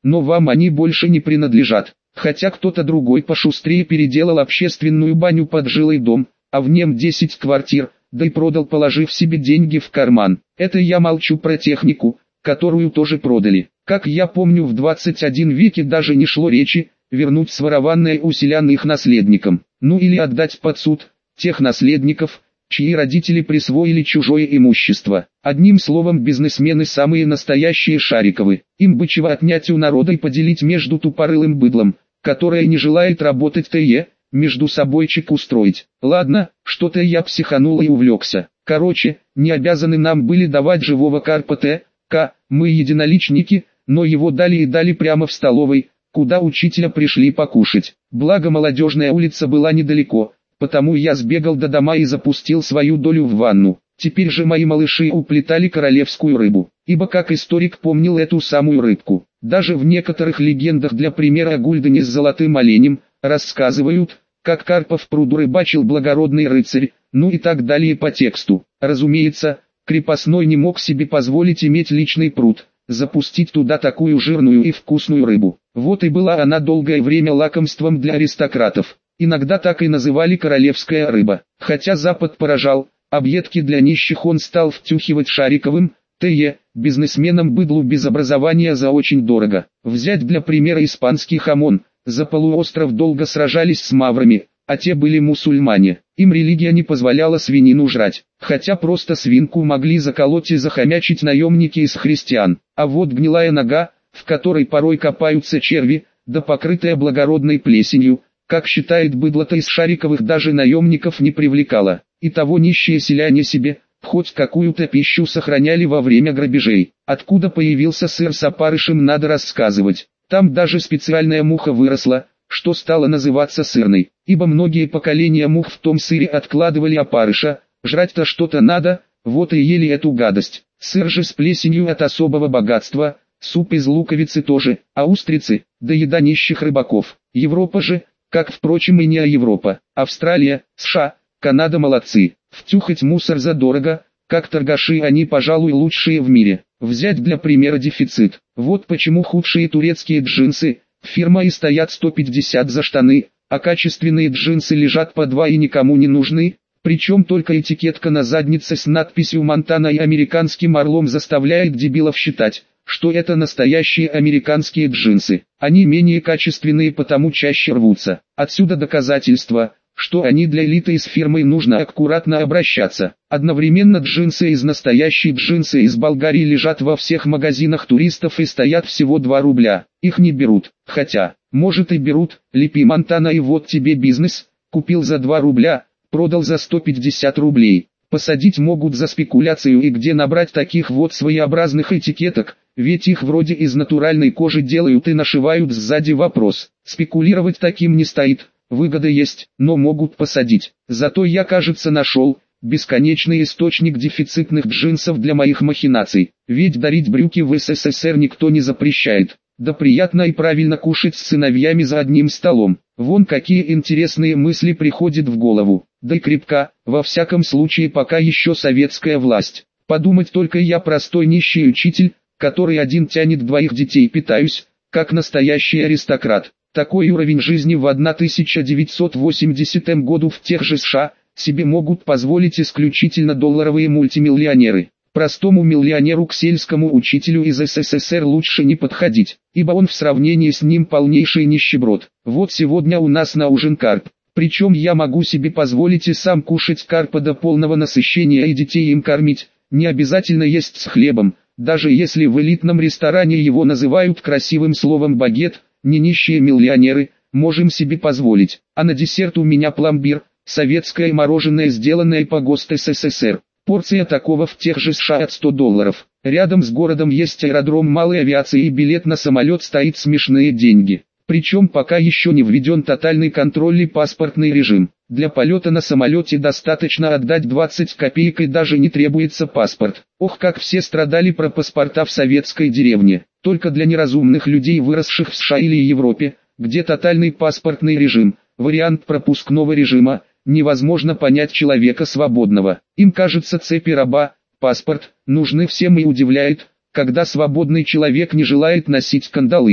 Speaker 1: но вам они больше не принадлежат. Хотя кто-то другой пошустрее переделал общественную баню под жилой дом, а в нем десять квартир, да и продал, положив себе деньги в карман. Это я молчу про технику, которую тоже продали. Как я помню, в двадцать первом веке даже не шло речи вернуть сворованное у селян их наследникам, ну или отдать под суд тех наследников, чьи родители присвоили чужое имущество. Одним словом, бизнесмены самые настоящие Шариковы. Им бы чего отнять у народа и поделить между тупорылым быдлом, которое не желает работать ТЕ, между собойчик устроить. Ладно, что-то я психанул и увлекся. Короче, не обязаны нам были давать живого карпа Т.К., мы единоличники, но его дали и дали прямо в столовой, куда учителя пришли покушать. Благо молодежная улица была недалеко, потому я сбегал до дома и запустил свою долю в ванну. Теперь же мои малыши уплетали королевскую рыбу, ибо как историк помнил эту самую рыбку. Даже в некоторых легендах, для примера о Гульдене с золотым оленем, рассказывают, как карпа в пруду рыбачил благородный рыцарь, ну и так далее по тексту. Разумеется, крепостной не мог себе позволить иметь личный пруд, запустить туда такую жирную и вкусную рыбу. Вот и была она долгое время лакомством для аристократов. Иногда так и называли королевская рыба. Хотя Запад поражал, объедки для нищих он стал втюхивать Шариковым, Т.Е., бизнесменам быдлу без образования за очень дорого. Взять для примера испанский хамон. За полуостров долго сражались с маврами, а те были мусульмане. Им религия не позволяла свинину жрать, хотя просто свинку могли заколоть и захомячить наемники из христиан. А вот гнилая нога, в которой порой копаются черви, да покрытая благородной плесенью, как считает быдло-то из Шариковых, даже наемников не привлекала. И того нищие селяне себе хоть какую-то пищу сохраняли во время грабежей. Откуда появился сыр с опарышем, надо рассказывать. Там даже специальная муха выросла, что стало называться сырной, ибо многие поколения мух в том сыре откладывали опарыша, жрать-то что-то надо, вот и ели эту гадость. Сыр же с плесенью от особого богатства, суп из луковицы тоже, а устрицы, да еда нищих рыбаков. Европа же, как впрочем и не а Европа, Австралия, США, Канада молодцы. Втюхать мусор задорого, как торгаши они, пожалуй, лучшие в мире. Взять для примера дефицит. Вот почему худшие турецкие джинсы, фирма и стоят сто пятьдесят за штаны, а качественные джинсы лежат по два и никому не нужны. Причем только этикетка на заднице с надписью «Монтана» и американским орлом заставляет дебилов считать, что это настоящие американские джинсы. Они менее качественные, потому чаще рвутся. Отсюда доказательство, что они для элиты и с фирмой нужно аккуратно обращаться. Одновременно джинсы из настоящей джинсы из Болгарии лежат во всех магазинах туристов и стоят всего два рубля. Их не берут, хотя, может и берут. Лепи Монтана и вот тебе бизнес, купил за два рубля, продал за сто пятьдесят рублей. Посадить могут за спекуляцию, и где набрать таких вот своеобразных этикеток, ведь их вроде из натуральной кожи делают и нашивают сзади. Вопрос: спекулировать таким не стоит. Выгода есть, но могут посадить. Зато я, кажется, нашел бесконечный источник дефицитных джинсов для моих махинаций. Ведь дарить брюки в СССР никто не запрещает. Да приятно и правильно кушать с сыновьями за одним столом. Вон какие интересные мысли приходят в голову. Да и крепка, во всяком случае, пока еще советская власть. Подумать только, я простой нищий учитель, который один тянет двоих детей, питаюсь, как настоящий аристократ. Такой уровень жизни в тысяча девятьсот восьмидесятом году в тех же США себе могут позволить исключительно долларовые мультимиллионеры. Простому миллионеру к сельскому учителю из СССР лучше не подходить, ибо он в сравнении с ним полнейший нищеброд. Вот сегодня у нас на ужин карп. Причем я могу себе позволить и сам кушать карпа до полного насыщения и детей им кормить. Не обязательно есть с хлебом, даже если в элитном ресторане его называют красивым словом багет. Не нищие миллионеры, можем себе позволить. А на десерт у меня пломбир, советское мороженое, сделанное по ГОСТ СССР. Порция такого в тех же США от ста долларов. Рядом с городом есть аэродром малой авиации, и билет на самолет стоит смешные деньги. Причем пока еще не введен тотальный контроль и паспортный режим. Для полета на самолете достаточно отдать двадцать копеек и даже не требуется паспорт. Ох, как все страдали про паспорта в советской деревне. Только для неразумных людей, выросших в США или Европе, где тотальный паспортный режим, вариант пропускного режима, невозможно понять человека свободного. Им кажется, цепи раба, паспорт, нужны всем, и удивляет, когда свободный человек не желает носить кандалы.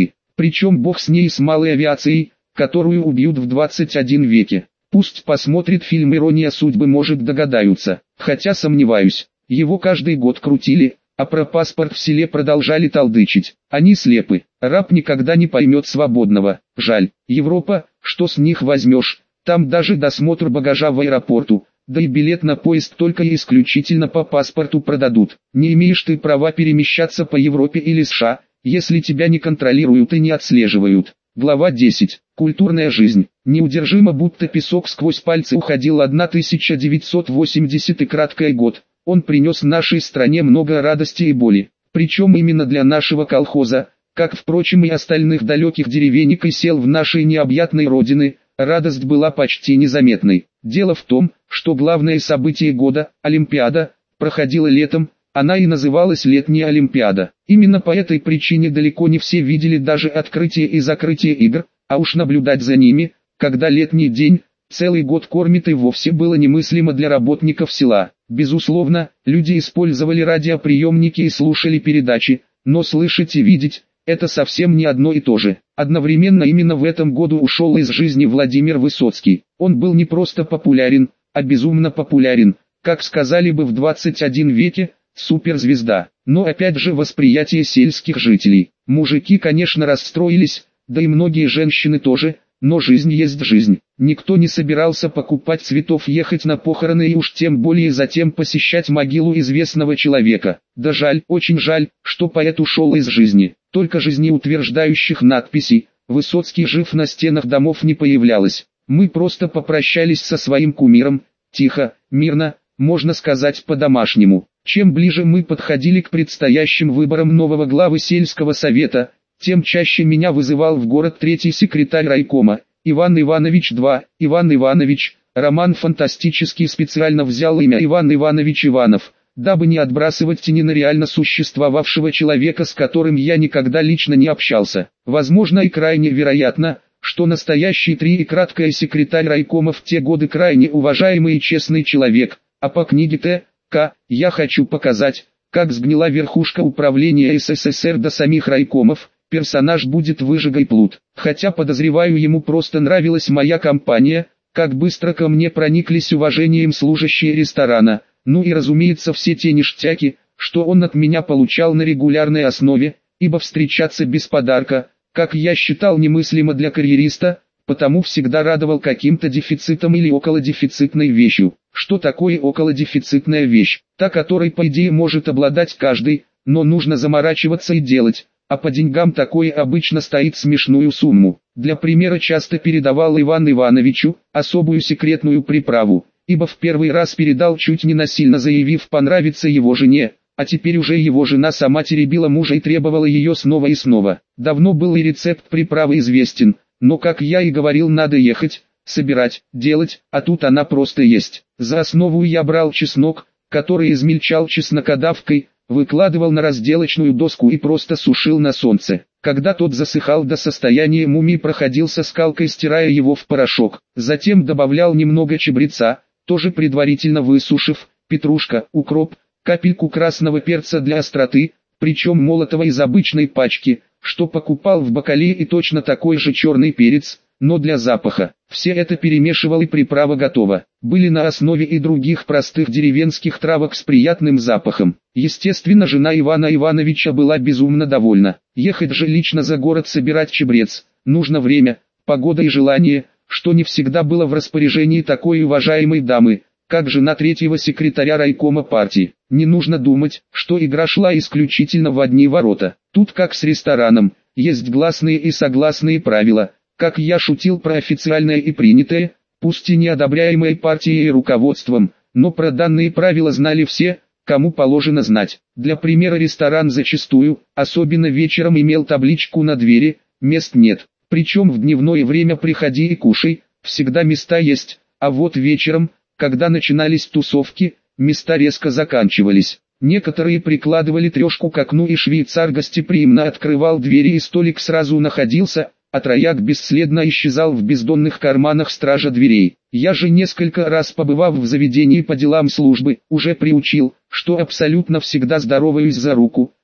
Speaker 1: Причем бог с ней, с малой авиацией, которую убьют в двадцать первом веке. Пусть посмотрит фильм «Ирония судьбы», может догадаются. Хотя сомневаюсь, его каждый год крутили, а про паспорт в селе продолжали толдычить. Они слепы, раб никогда не поймет свободного. Жаль, Европа, что с них возьмешь, там даже досмотр багажа в аэропорту, да и билет на поезд только и исключительно по паспорту продадут. Не имеешь ты права перемещаться по Европе или США, если тебя не контролируют и не отслеживают. Глава десять. Культурная жизнь. Неудержимо, будто песок сквозь пальцы уходил тысяча девятьсот восьмидесятый краткий год. Он принес нашей стране много радости и боли. Причем именно для нашего колхоза, как впрочем и остальных далеких деревенек и сел в нашей необъятной родины, радость была почти незаметной. Дело в том, что главное событие года, Олимпиада, проходила летом. Она и называлась Летняя Олимпиада. Именно по этой причине далеко не все видели даже открытие и закрытие игр, а уж наблюдать за ними, когда летний день, целый год кормит, и вовсе было немыслимо для работников села. Безусловно, люди использовали радиоприемники и слушали передачи, но слышать и видеть – это совсем не одно и то же. Одновременно именно в этом году ушел из жизни Владимир Высоцкий. Он был не просто популярен, а безумно популярен, как сказали бы в двадцать первом веке, суперзвезда. Но опять же восприятие сельских жителей. Мужики, конечно, расстроились, да и многие женщины тоже, но жизнь есть жизнь. Никто не собирался покупать цветов, ехать на похороны и уж тем более затем посещать могилу известного человека. Да жаль, очень жаль, что поэт ушел из жизни. Только жизнеутверждающих надписей «Высоцкий жив» на стенах домов не появлялось. Мы просто попрощались со своим кумиром, тихо, мирно, можно сказать по-домашнему. Чем ближе мы подходили к предстоящим выборам нового главы сельского совета, тем чаще меня вызывал в город третий секретарь райкома, Иван Иванович два, Иван Иванович. Роман фантастический специально взял имя Иван Иванович Иванов, дабы не отбрасывать тени на реально существовавшего человека, с которым я никогда лично не общался. Возможно и крайне вероятно, что настоящий три и краткая секретарь райкома в те годы крайне уважаемый и честный человек, а по книге Т. К. я хочу показать, как сгнила верхушка управления СССР до самих райкомов, персонаж будет выжигай плут. Хотя подозреваю, ему просто нравилась моя компания, как быстро ко мне прониклись уважением служащие ресторана, ну и разумеется все те ништяки, что он от меня получал на регулярной основе, ибо встречаться без подарка, как я считал, немыслимо для карьериста, потому всегда радовал каким-то дефицитом или околодефицитной вещью. Что такое околодефицитная вещь? Та, которой по идее может обладать каждый, но нужно заморачиваться и делать, а по деньгам такое обычно стоит смешную сумму. Для примера часто передавал Ивану Ивановичу особую секретную приправу, ибо в первый раз передал чуть не насильно, заявив понравится его жене, а теперь уже его жена сама теребила мужа и требовала ее снова и снова. Давно был и рецепт приправы известен, но, как я и говорил, надо ехать, собирать, делать, а тут она просто есть. За основу я брал чеснок, который измельчал чеснокодавкой, выкладывал на разделочную доску и просто сушил на солнце. Когда тот засыхал до состояния мумии, проходился скалкой, стирая его в порошок. Затем добавлял немного чабреца, тоже предварительно высушив, петрушка, укроп, капельку красного перца для остроты, причем молотого из обычной пачки, что покупал в бакале, и точно такой же черный перец, но для запаха. Все это перемешивал и приправа готова. Были на основе и других простых деревенских травок с приятным запахом. Естественно, жена Ивана Ивановича была безумно довольна. Ехать же лично за город собирать чабрец, нужно время, погода и желание, что не всегда было в распоряжении такой уважаемой дамы, как жена третьего секретаря райкома партии. Не нужно думать, что игра шла исключительно в одни ворота. Тут, как с рестораном, есть гласные и согласные правила. Как я шутил про официальное и принятое, пусть и не одобряемое партией и руководством, но про данные правила знали все, кому положено знать. Для примера, ресторан зачастую, особенно вечером, имел табличку на двери «Мест нет». Причем в дневное время приходи и кушай, всегда места есть, а вот вечером, когда начинались тусовки, места резко заканчивались. Некоторые прикладывали трешку к окну, и швейцар гостеприимно открывал двери, и столик сразу находился, а трояк бесследно исчезал в бездонных карманах стража дверей. Я же, несколько раз побывав в заведении по делам службы, уже приучил, что абсолютно всегда здороваюсь за руку,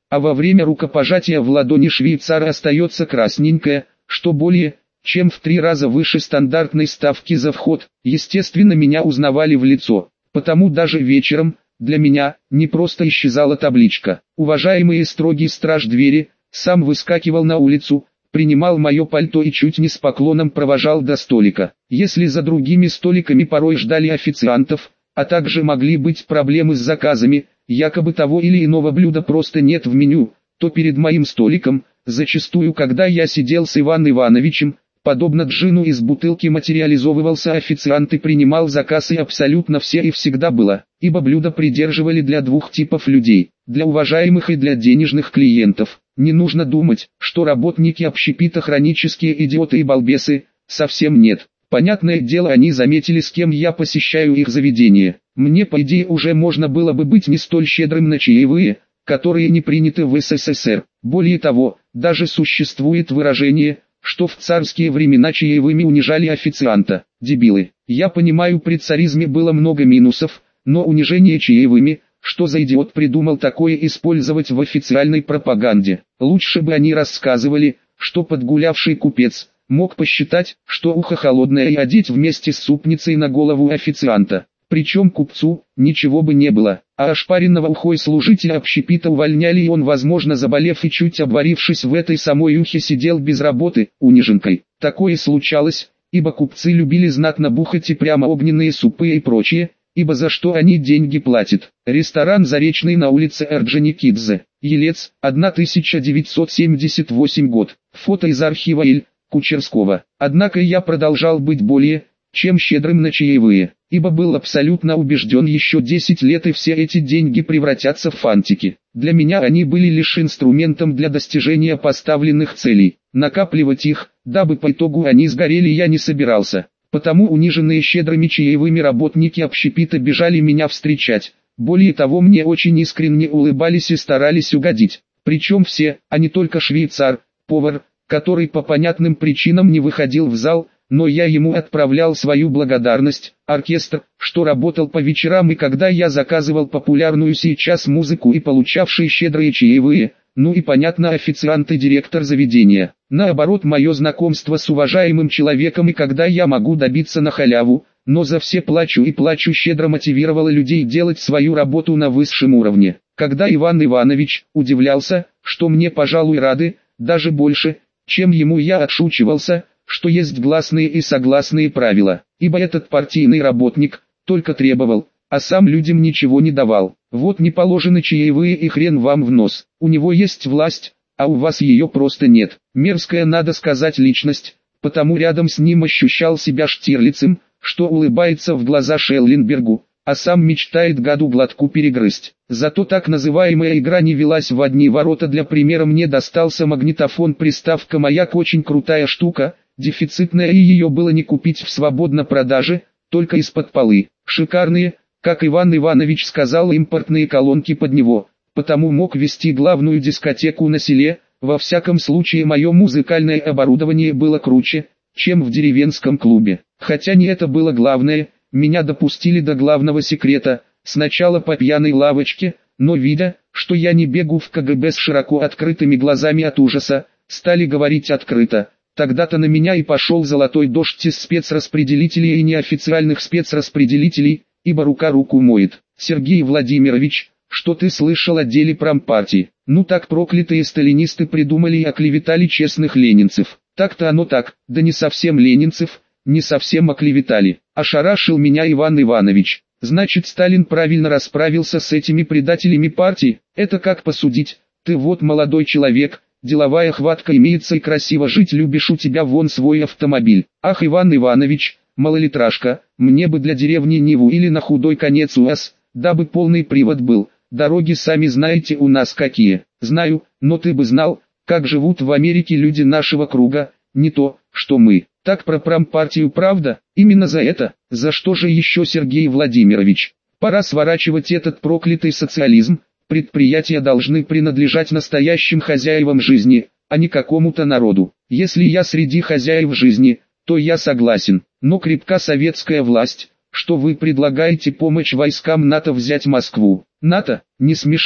Speaker 1: а во время рукопожатия в ладони швейцара остается красненькая, что более чем в три раза выше стандартной ставки за вход. Естественно, меня узнавали в лицо, потому даже вечером для меня не просто исчезала табличка «Уважаемый и строгий страж двери», сам выскакивал на улицу, принимал мое пальто и чуть не с поклоном провожал до столика. Если за другими столиками порой ждали официантов, а также могли быть проблемы с заказами, якобы того или иного блюда просто нет в меню, то перед моим столиком, зачастую когда я сидел с Иваном Ивановичем, подобно джину из бутылки материализовывался официант и принимал заказ, и абсолютно все и всегда было, ибо блюда придерживали для двух типов людей, для уважаемых и для денежных клиентов. Не нужно думать, что работники общепита хронические идиоты и балбесы, совсем нет. Понятное дело, они заметили, с кем я посещаю их заведение. Мне по идее уже можно было бы быть не столь щедрым на чаевые, которые не приняты в СССР. Более того, даже существует выражение, что в царские времена чаевыми унижали официанта. Дебилы. Я понимаю, при царизме было много минусов, но унижение чаевыми, что за идиот придумал такое использовать в официальной пропаганде? Лучше бы они рассказывали, что подгулявший купец мог посчитать, что ухо холодное, и одеть вместе с супницей на голову официанта. Причем купцу ничего бы не было, а ошпаренного ухой служителя общепита увольняли, и он, возможно заболев и чуть обварившись в этой самой ухе, сидел без работы, униженкой. Такое случалось, ибо купцы любили знатно бухать и прямо огненные супы и прочее, ибо за что они деньги платят. Ресторан «Заречный» на улице Орджоникидзе, Елец, тысяча девятьсот семьдесят восьмой год. Фото из архива Иль Кучерского. Однако я продолжал быть более чем щедрым на чаевые, ибо был абсолютно убежден, еще десять лет и все эти деньги превратятся в фантики. Для меня они были лишь инструментом для достижения поставленных целей. Накапливать их, дабы по итогу они сгорели, я не собирался. Потому униженные щедрыми чаевыми работники общепита бежали меня встречать. Более того, мне очень искренне улыбались и старались угодить. Причем все, а не только швейцар, повар, который по понятным причинам не выходил в зал, но я ему отправлял свою благодарность, оркестр, что работал по вечерам, и когда я заказывал популярную сейчас музыку, и получавшие щедрые чаевые, ну и понятно, официант и директор заведения. Наоборот, мое знакомство с уважаемым человеком, и когда я могу добиться на халяву, но за все плачу и плачу, щедро мотивировало людей делать свою работу на высшем уровне. Когда Иван Иванович удивлялся, что мне, пожалуй, рады, даже больше, чем ему, я отшучивался, что есть гласные и согласные правила, ибо этот партийный работник только требовал, а сам людям ничего не давал. Вот не положены чаевые, и хрен вам в нос. У него есть власть, а у вас ее просто нет. Мерзкая, надо сказать, личность, потому рядом с ним ощущал себя Штирлицем, что улыбается в глаза Шелленбергу, а сам мечтает гаду глотку перегрызть. Зато так называемая игра не велась в одни ворота. Для примера, мне достался магнитофон, приставка «Маяк», очень крутая штука, дефицитная, и ее было не купить в свободной продаже, только из-под полы. Шикарные, как Иван Иванович сказал, импортные колонки под него, потому мог вести главную дискотеку на селе. Во всяком случае, мое музыкальное оборудование было круче, чем в деревенском клубе. Хотя не это было главное, меня допустили до главного секрета, сначала по пьяной лавочке, но видя, что я не бегу в ка гэ бэ с широко открытыми глазами от ужаса, стали говорить открыто. Тогда-то на меня и пошел золотой дождь из спецраспределителей и неофициальных спецраспределителей, ибо рука руку моет. Сергей Владимирович, что ты слышал о деле промпартии? Ну так проклятые сталинисты придумали и оклеветали честных ленинцев. Так-то оно так, да не совсем ленинцев, не совсем оклеветали. Ошарашил меня Иван Иванович. Значит, Сталин правильно расправился с этими предателями партии? Это как посудить? Ты вот молодой человек, деловая хватка имеется и красиво жить любишь, у тебя вон свой автомобиль. Ах, Иван Иванович, малолитражка, мне бы для деревни Ниву или на худой конец УАЗ, дабы полный привод был. Дороги сами знаете у нас какие. Знаю, но ты бы знал, как живут в Америке люди нашего круга, не то, что мы. Так про промпартию, правда? Именно за это. За что же еще, Сергей Владимирович? Пора сворачивать этот проклятый социализм. Предприятия должны принадлежать настоящим хозяевам жизни, а не какому-то народу. Если я среди хозяев жизни, то я согласен. Но крепка советская власть, что вы предлагаете помочь войскам НАТО взять Москву. НАТО? Не смеши,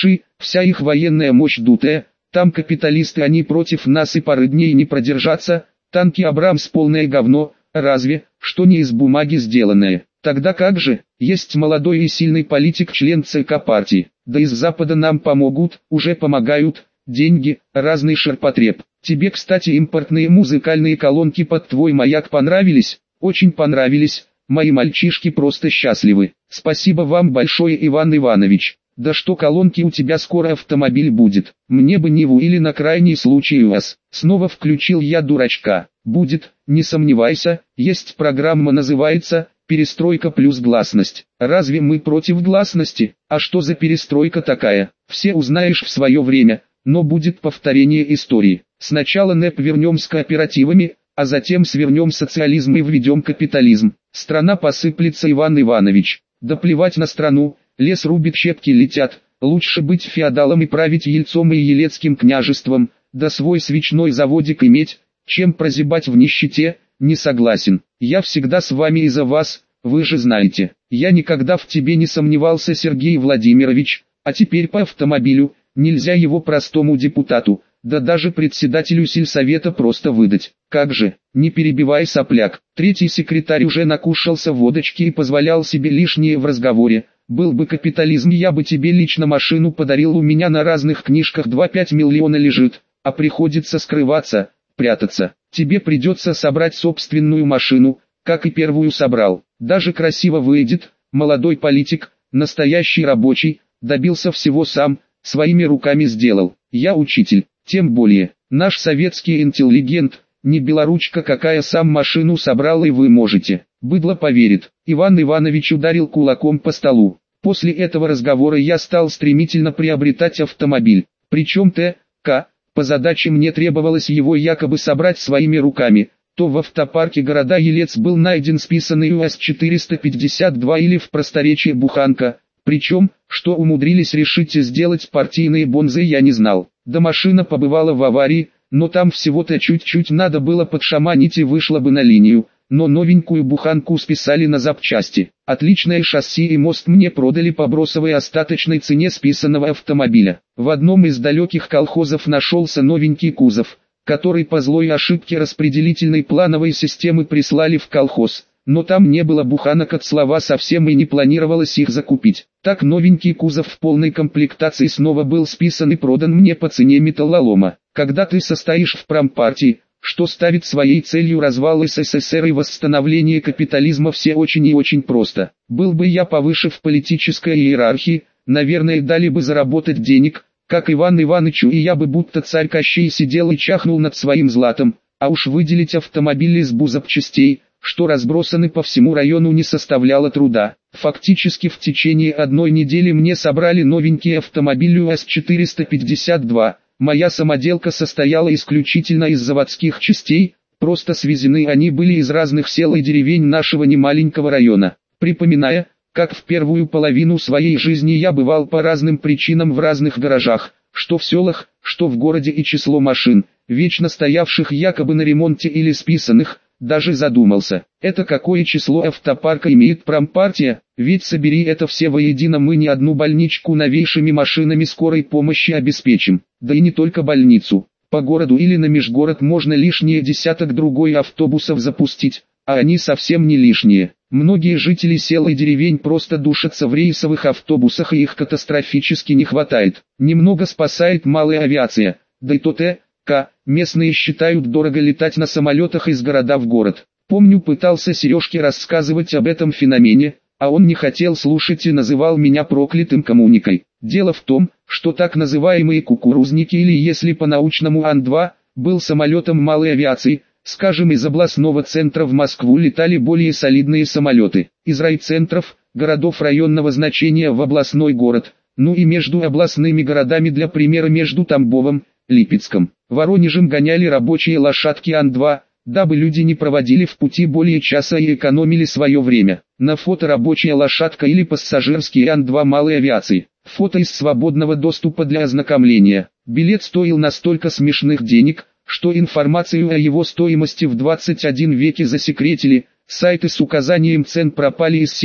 Speaker 1: Вся их военная мощь дутая, там капиталисты, они против нас и пары дней не продержатся, танки Абрамс полное говно, разве, что не из бумаги сделанное. Тогда как же, есть молодой и сильный политик, член ЦК партии, да из Запада нам помогут, уже помогают, деньги, разный ширпотреб. Тебе, кстати, импортные музыкальные колонки под твой маяк понравились? Очень понравились, мои мальчишки просто счастливы. Спасибо вам большое, Иван Иванович. Да что колонки, у тебя скоро автомобиль будет. Мне бы Ниву или на крайний случай УАЗ. Снова включил я дурачка. Будет, не сомневайся, есть программа, называется «Перестройка плюс гласность». Разве мы против гласности? А что за перестройка такая? Все узнаешь в свое время, но будет повторение истории. Сначала НЭП вернем с кооперативами, а затем свернем социализм и введем капитализм. Страна посыплется, Иван Иванович. Да плевать на страну, лес рубит, щепки летят. Лучше быть феодалом и править Ельцом и Елецким княжеством, да свой свечной заводик иметь, чем прозябать в нищете. Не согласен. Я всегда с вами и за вас, вы же знаете. Я никогда в тебе не сомневался, Сергей Владимирович. А теперь по автомобилю, нельзя его простому депутату, да даже председателю сельсовета просто выдать. Как же, не перебивай, сопляк. Третий секретарь уже накушался водочки и позволял себе лишнее в разговоре. Был бы капитализм, я бы тебе лично машину подарил, у меня на разных книжках два-пять миллиона лежит, а приходится скрываться, прятаться. Тебе придется собрать собственную машину, как и первую собрал. Даже красиво выйдет, молодой политик, настоящий рабочий, добился всего сам, своими руками сделал. Я учитель, тем более, наш советский интеллигент, не белоручка какая, сам машину собрал, и вы можете. Быдло поверит. Иван Иванович ударил кулаком по столу. После этого разговора я стал стремительно приобретать автомобиль. Причем Т.К. по задаче мне требовалось его якобы собрать своими руками. То в автопарке города Елец был найден списанный УАЗ четыреста пятьдесят два или в просторечии буханка. Причем, что умудрились решить сделать партийные бонзы, я не знал. Да машина побывала в аварии, но там всего-то чуть-чуть надо было подшаманить и вышла бы на линию. Но новенькую буханку списали на запчасти. Отличное шасси и мост мне продали по бросовой остаточной цене списанного автомобиля. В одном из далеких колхозов нашелся новенький кузов, который по злой ошибке распределительной плановой системы прислали в колхоз. Но там не было буханок от слова совсем и не планировалось их закупить. Так новенький кузов в полной комплектации снова был списан и продан мне по цене металлолома. Когда ты состоишь в промпартии, что ставит своей целью развал СССР и восстановление капитализма, все очень и очень просто. Был бы я повыше в политической иерархии, наверное, дали бы заработать денег, как Иван Иванычу, и я бы будто царь Кощей сидел и чахнул над своим златом, а уж выделить автомобили с бузапчастей, что разбросаны по всему району, не составляло труда. Фактически в течение одной недели мне собрали новенький автомобиль УАЗ четыреста пятьдесят два. Моя самоделка состояла исключительно из заводских частей, просто свезены они были из разных сел и деревень нашего немаленького района. Припоминая, как в первую половину своей жизни я бывал по разным причинам в разных гаражах, что в селах, что в городе, и число машин, вечно стоявших якобы на ремонте или списанных, даже задумался, это какое число автопарка имеет промпартия, ведь собери это все воедино, мы не одну больничку новейшими машинами скорой помощи обеспечим, да и не только больницу, по городу или на межгород можно лишние десяток другой автобусов запустить, а они совсем не лишние. Многие жители сел и деревень просто душатся в рейсовых автобусах, и их катастрофически не хватает. Немного спасает малая авиация, да и то Т.К. местные считают дорого летать на самолетах из города в город. Помню, пытался Сережке рассказывать об этом феномене, а он не хотел слушать и называл меня проклятым коммуникой. Дело в том, что так называемые кукурузники, или если по-научному Ан два, был самолетом малой авиации. Скажем, из областного центра в Москву летали более солидные самолеты. Из райцентров, городов районного значения в областной город, ну и между областными городами, для примера между Тамбовом, Липецком, Воронежем гоняли рабочие лошадки Ан два, дабы люди не проводили в пути более часа и экономили свое время. На фото рабочая лошадка или пассажирский Ан два малой авиации. Фото из свободного доступа для ознакомления. Билет стоил настолько смешных денег, что информацию о его стоимости в двадцать первом веке засекретили, сайты с указанием цен пропали из сети,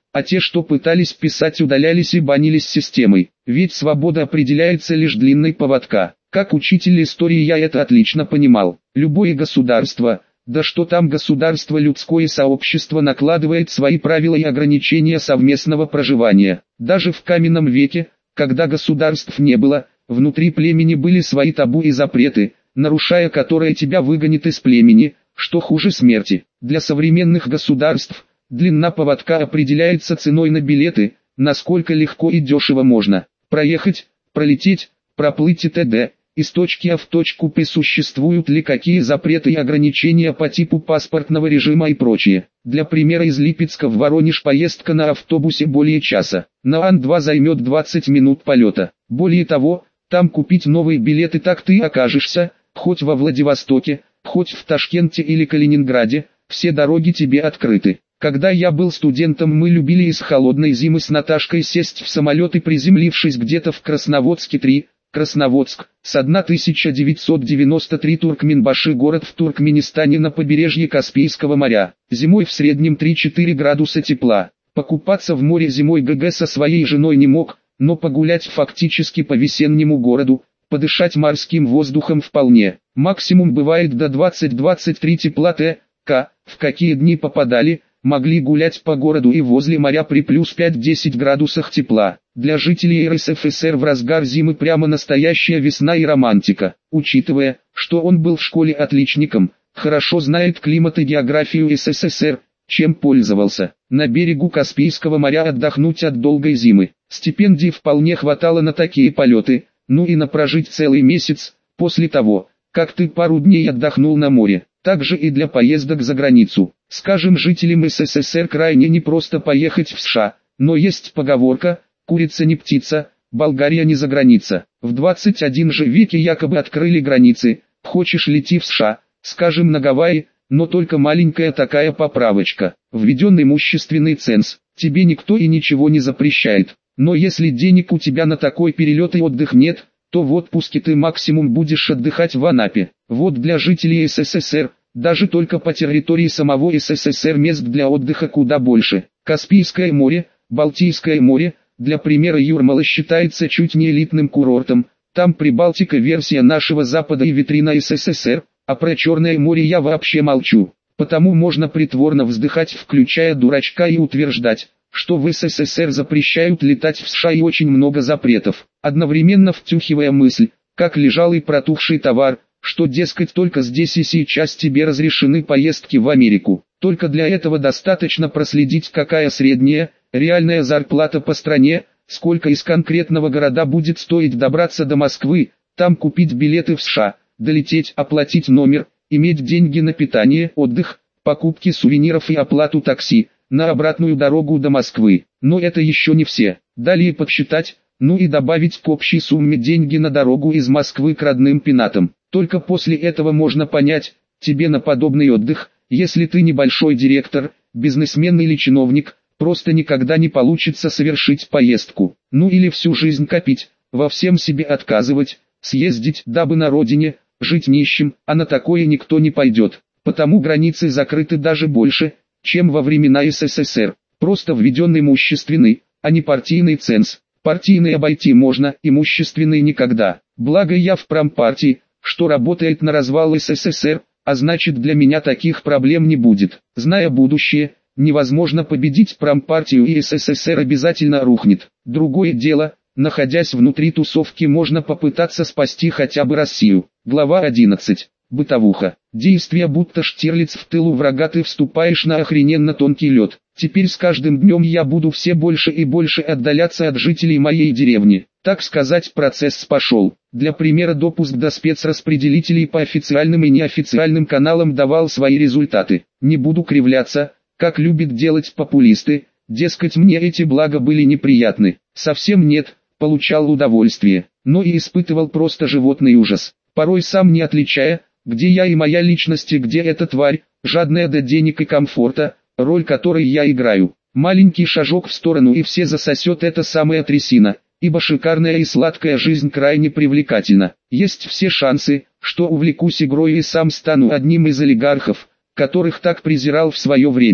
Speaker 1: а те, что пытались писать, удалялись и банились системой. Ведь свобода определяется лишь длиной поводка. Как учитель истории я это отлично понимал. Любое государство, да что там государство, людское сообщество накладывает свои правила и ограничения совместного проживания. Даже в каменном веке, когда государств не было, внутри племени были свои табу и запреты, нарушая которые тебя выгонят из племени, что хуже смерти. Для современных государств длина поводка определяется ценой на билеты, насколько легко и дешево можно проехать, пролететь, проплыть и т.д. Из точки А в точку П существуют ли какие запреты и ограничения по типу паспортного режима и прочее. Для примера, из Липецка в Воронеж поездка на автобусе более часа. На Ан два займет двадцать минут полета. Более того, там купить новые билеты так ты окажешься, хоть во Владивостоке, хоть в Ташкенте или Калининграде, все дороги тебе открыты. Когда я был студентом, мы любили из холодной зимы с Наташкой сесть в самолет и, приземлившись где-то в Красноводске три, Красноводск, со тысяча девятьсот девяносто третьего Туркменбаши, город в Туркменистане на побережье Каспийского моря. Зимой в среднем три-четыре градуса тепла. Покупаться в море зимой ГГ со своей женой не мог, но погулять фактически по весеннему городу, подышать морским воздухом вполне. Максимум бывает до двадцать-двадцать три тепла т.к. В какие дни попадали, могли гулять по городу и возле моря при плюс пять-десять градусах тепла. Для жителей эр эс эф эс эр в разгар зимы прямо настоящая весна и романтика. Учитывая, что он был в школе отличником, хорошо знает климат и географию эс эс эс эр, чем пользовался. На берегу Каспийского моря отдохнуть от долгой зимы. Стипендий вполне хватало на такие полеты, ну и на прожить целый месяц, после того, как ты пару дней отдохнул на море. Также и для поездок за границу. Скажем, жителям эс эс эс эр крайне непросто поехать в США, но есть поговорка «курица не птица, Болгария не за граница». В двадцать первом же веке якобы открыли границы, хочешь лети в США, скажем на Гавайи, но только маленькая такая поправочка. Введен имущественный ценз, тебе никто и ничего не запрещает. Но если денег у тебя на такой перелет и отдых нет, то в отпуске ты максимум будешь отдыхать в Анапе. Вот для жителей эс эс эс эр, даже только по территории самого эс эс эс эр мест для отдыха куда больше. Каспийское море, Балтийское море, для примера Юрмала считается чуть не элитным курортом, там Прибалтика версия нашего Запада и витрина эс эс эс эр, а про Черное море я вообще молчу. Потому можно притворно вздыхать, включая дурачка, и утверждать, что в эс эс эс эр запрещают летать в США и очень много запретов, одновременно втюхивая мысль, как лежал и протухший товар, что, дескать, только здесь и сейчас тебе разрешены поездки в Америку. Только для этого достаточно проследить, какая средняя, реальная зарплата по стране, сколько из конкретного города будет стоить добраться до Москвы, там купить билеты в США, долететь, оплатить номер, иметь деньги на питание, отдых, покупки сувениров и оплату такси на обратную дорогу до Москвы. Но это еще не все. Далее подсчитать, ну и добавить к общей сумме деньги на дорогу из Москвы к родным пенатам. Только после этого можно понять, тебе на подобный отдых, если ты небольшой директор, бизнесмен или чиновник, просто никогда не получится совершить поездку. Ну или всю жизнь копить, во всем себе отказывать, съездить, дабы на родине, жить нищим, а на такое никто не пойдет. Потому границы закрыты даже больше, чем во времена эс эс эс эр. Просто введен имущественный, а не партийный ценз. Партийный обойти можно, имущественный никогда. Благо я в промпартии, что работает на развал эс эс эс эр, а значит, для меня таких проблем не будет. Зная будущее, невозможно победить промпартию, и эс эс эс эр обязательно рухнет. Другое дело, находясь внутри тусовки, можно попытаться спасти хотя бы Россию. Глава одиннадцать. Бытовуха. Действия будто Штирлиц в тылу врага, ты вступаешь на охрененно тонкий лед. Теперь с каждым днем я буду все больше и больше отдаляться от жителей моей деревни. Так сказать, процесс пошел. Для примера, допуск до спецраспределителей по официальным и неофициальным каналам давал свои результаты. Не буду кривляться, как любят делать популисты, дескать, мне эти блага были неприятны. Совсем нет, получал удовольствие, но и испытывал просто животный ужас. Порой сам не отличая, где я и моя личность, и где эта тварь, жадная до денег и комфорта, роль которой я играю. Маленький шажок в сторону, и все засосет эта самая трясина, ибо шикарная и сладкая жизнь крайне привлекательна. Есть все шансы, что увлекусь игрой и сам стану одним из олигархов, которых так презирал в свое время.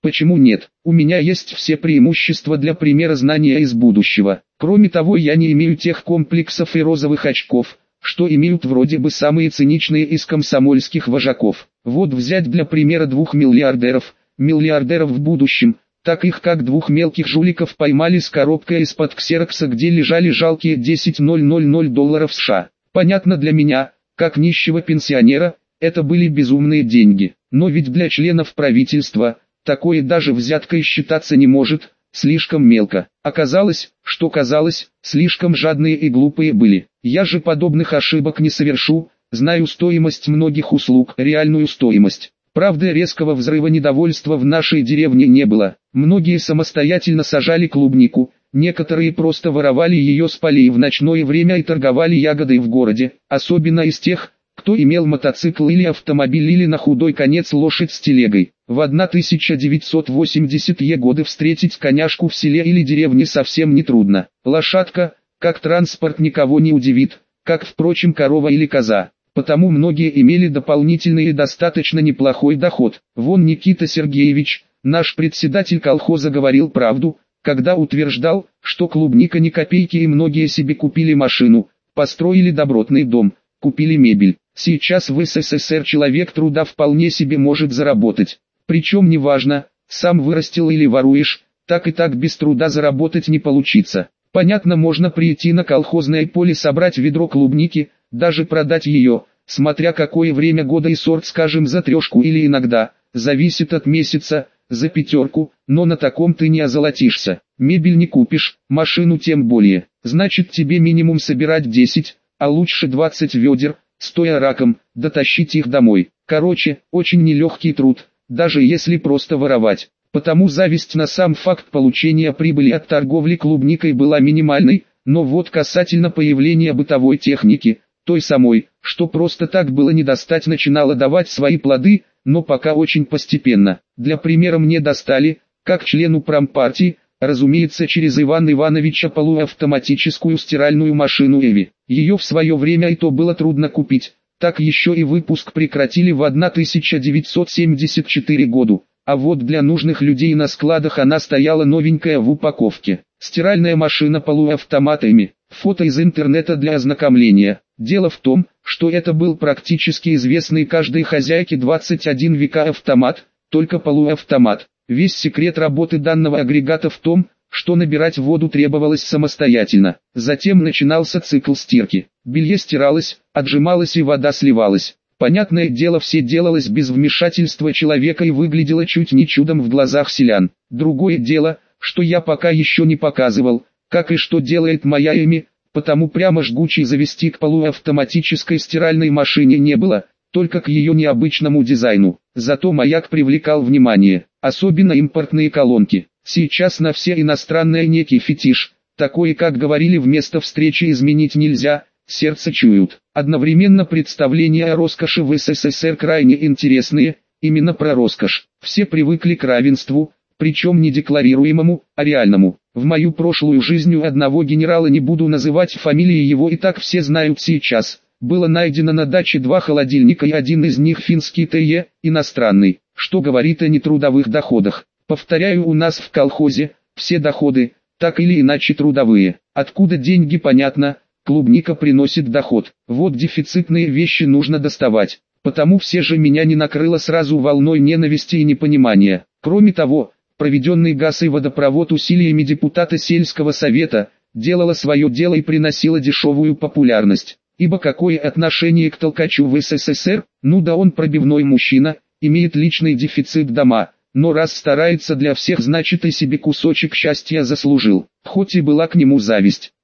Speaker 1: Почему нет? У меня есть все преимущества для примера знания из будущего. Кроме того, я не имею тех комплексов и розовых очков, что имеют вроде бы самые циничные из комсомольских вожаков. Вот взять для примера двух миллиардеров, миллиардеров в будущем, так их как двух мелких жуликов поймали с коробкой из-под ксерокса, где лежали жалкие десять тысяч долларов США. Понятно для меня, как нищего пенсионера, это были безумные деньги. Но ведь для членов правительства, такое даже взяткой считаться не может, слишком мелко. Оказалось, что казалось, слишком жадные и глупые были. Я же подобных ошибок не совершу, знаю стоимость многих услуг, реальную стоимость. Правда, резкого взрыва недовольства в нашей деревне не было. Многие самостоятельно сажали клубнику, некоторые просто воровали ее с полей в ночное время и торговали ягодой в городе, особенно из тех, кто имел мотоцикл или автомобиль или на худой конец лошадь с телегой. В тысяча девятьсот восьмидесятые годы встретить коняшку в селе или деревне совсем нетрудно. Лошадка, как транспорт, никого не удивит, как, впрочем, корова или коза. Потому многие имели дополнительный и достаточно неплохой доход. Вон Никита Сергеевич, наш председатель колхоза, говорил правду, когда утверждал, что клубника ни копейки, и многие себе купили машину, построили добротный дом, купили мебель. Сейчас в СССР человек труда вполне себе может заработать. Причем неважно, сам вырастил или воруешь, так и так без труда заработать не получится. Понятно, можно прийти на колхозное поле, собрать ведро клубники, даже продать ее, смотря какое время года и сорт, скажем, за трешку или иногда, зависит от месяца, за пятерку, но на таком ты не озолотишься. Мебель не купишь, машину тем более. Значит, тебе минимум собирать десять, а лучше двадцать ведер, стоя раком, дотащить их домой. Короче, очень нелегкий труд, даже если просто воровать. Потому зависть на сам факт получения прибыли от торговли клубникой была минимальной, но вот касательно появления бытовой техники, той самой, что просто так было не достать, начинала давать свои плоды, но пока очень постепенно. Для примера, мне достали, как члену промпартии, разумеется, через Ивана Ивановича, полуавтоматическую стиральную машину Эви. Ее в свое время и то было трудно купить, так еще и выпуск прекратили в тысяча девятьсот семьдесят четвёртом году, а вот для нужных людей на складах она стояла новенькая в упаковке. Стиральная машина полуавтоматами. Фото из интернета для ознакомления. Дело в том, что это был практически известный каждой хозяйке двадцать один века автомат, только полуавтомат. Весь секрет работы данного агрегата в том, что набирать воду требовалось самостоятельно. Затем начинался цикл стирки. Белье стиралось, отжималось и вода сливалась. Понятное дело, все делалось без вмешательства человека и выглядело чуть не чудом в глазах селян. Другое дело, что я пока еще не показывал, как и что делает моя Эми, потому прямо жгучей завести к полуавтоматической стиральной машине не было, только к ее необычному дизайну. Зато маяк привлекал внимание, особенно импортные колонки. Сейчас на все иностранные некий фетиш, такое, как говорили, вместо встречи изменить нельзя, сердце чуют. Одновременно представления о роскоши в СССР крайне интересные, именно про роскошь. Все привыкли к равенству, причем не декларируемому, а реальному. В мою прошлую жизнь у одного генерала, не буду называть фамилии, его и так все знают сейчас, было найдено на даче два холодильника, и один из них финский ТЕ, иностранный, что говорит о нетрудовых доходах. Повторяю, у нас в колхозе все доходы, так или иначе трудовые. Откуда деньги, понятно, клубника приносит доход. Вот дефицитные вещи нужно доставать. Потому все же меня не накрыло сразу волной ненависти и непонимания. Кроме того, проведенный газ и водопровод усилиями депутата сельского совета, делала свое дело и приносила дешевую популярность. Ибо какое отношение к толкачу в СССР? Ну да, он пробивной мужчина, имеет личный дефицит дома, но раз старается для всех, значит и себе кусочек счастья заслужил. Хоть и была к нему зависть.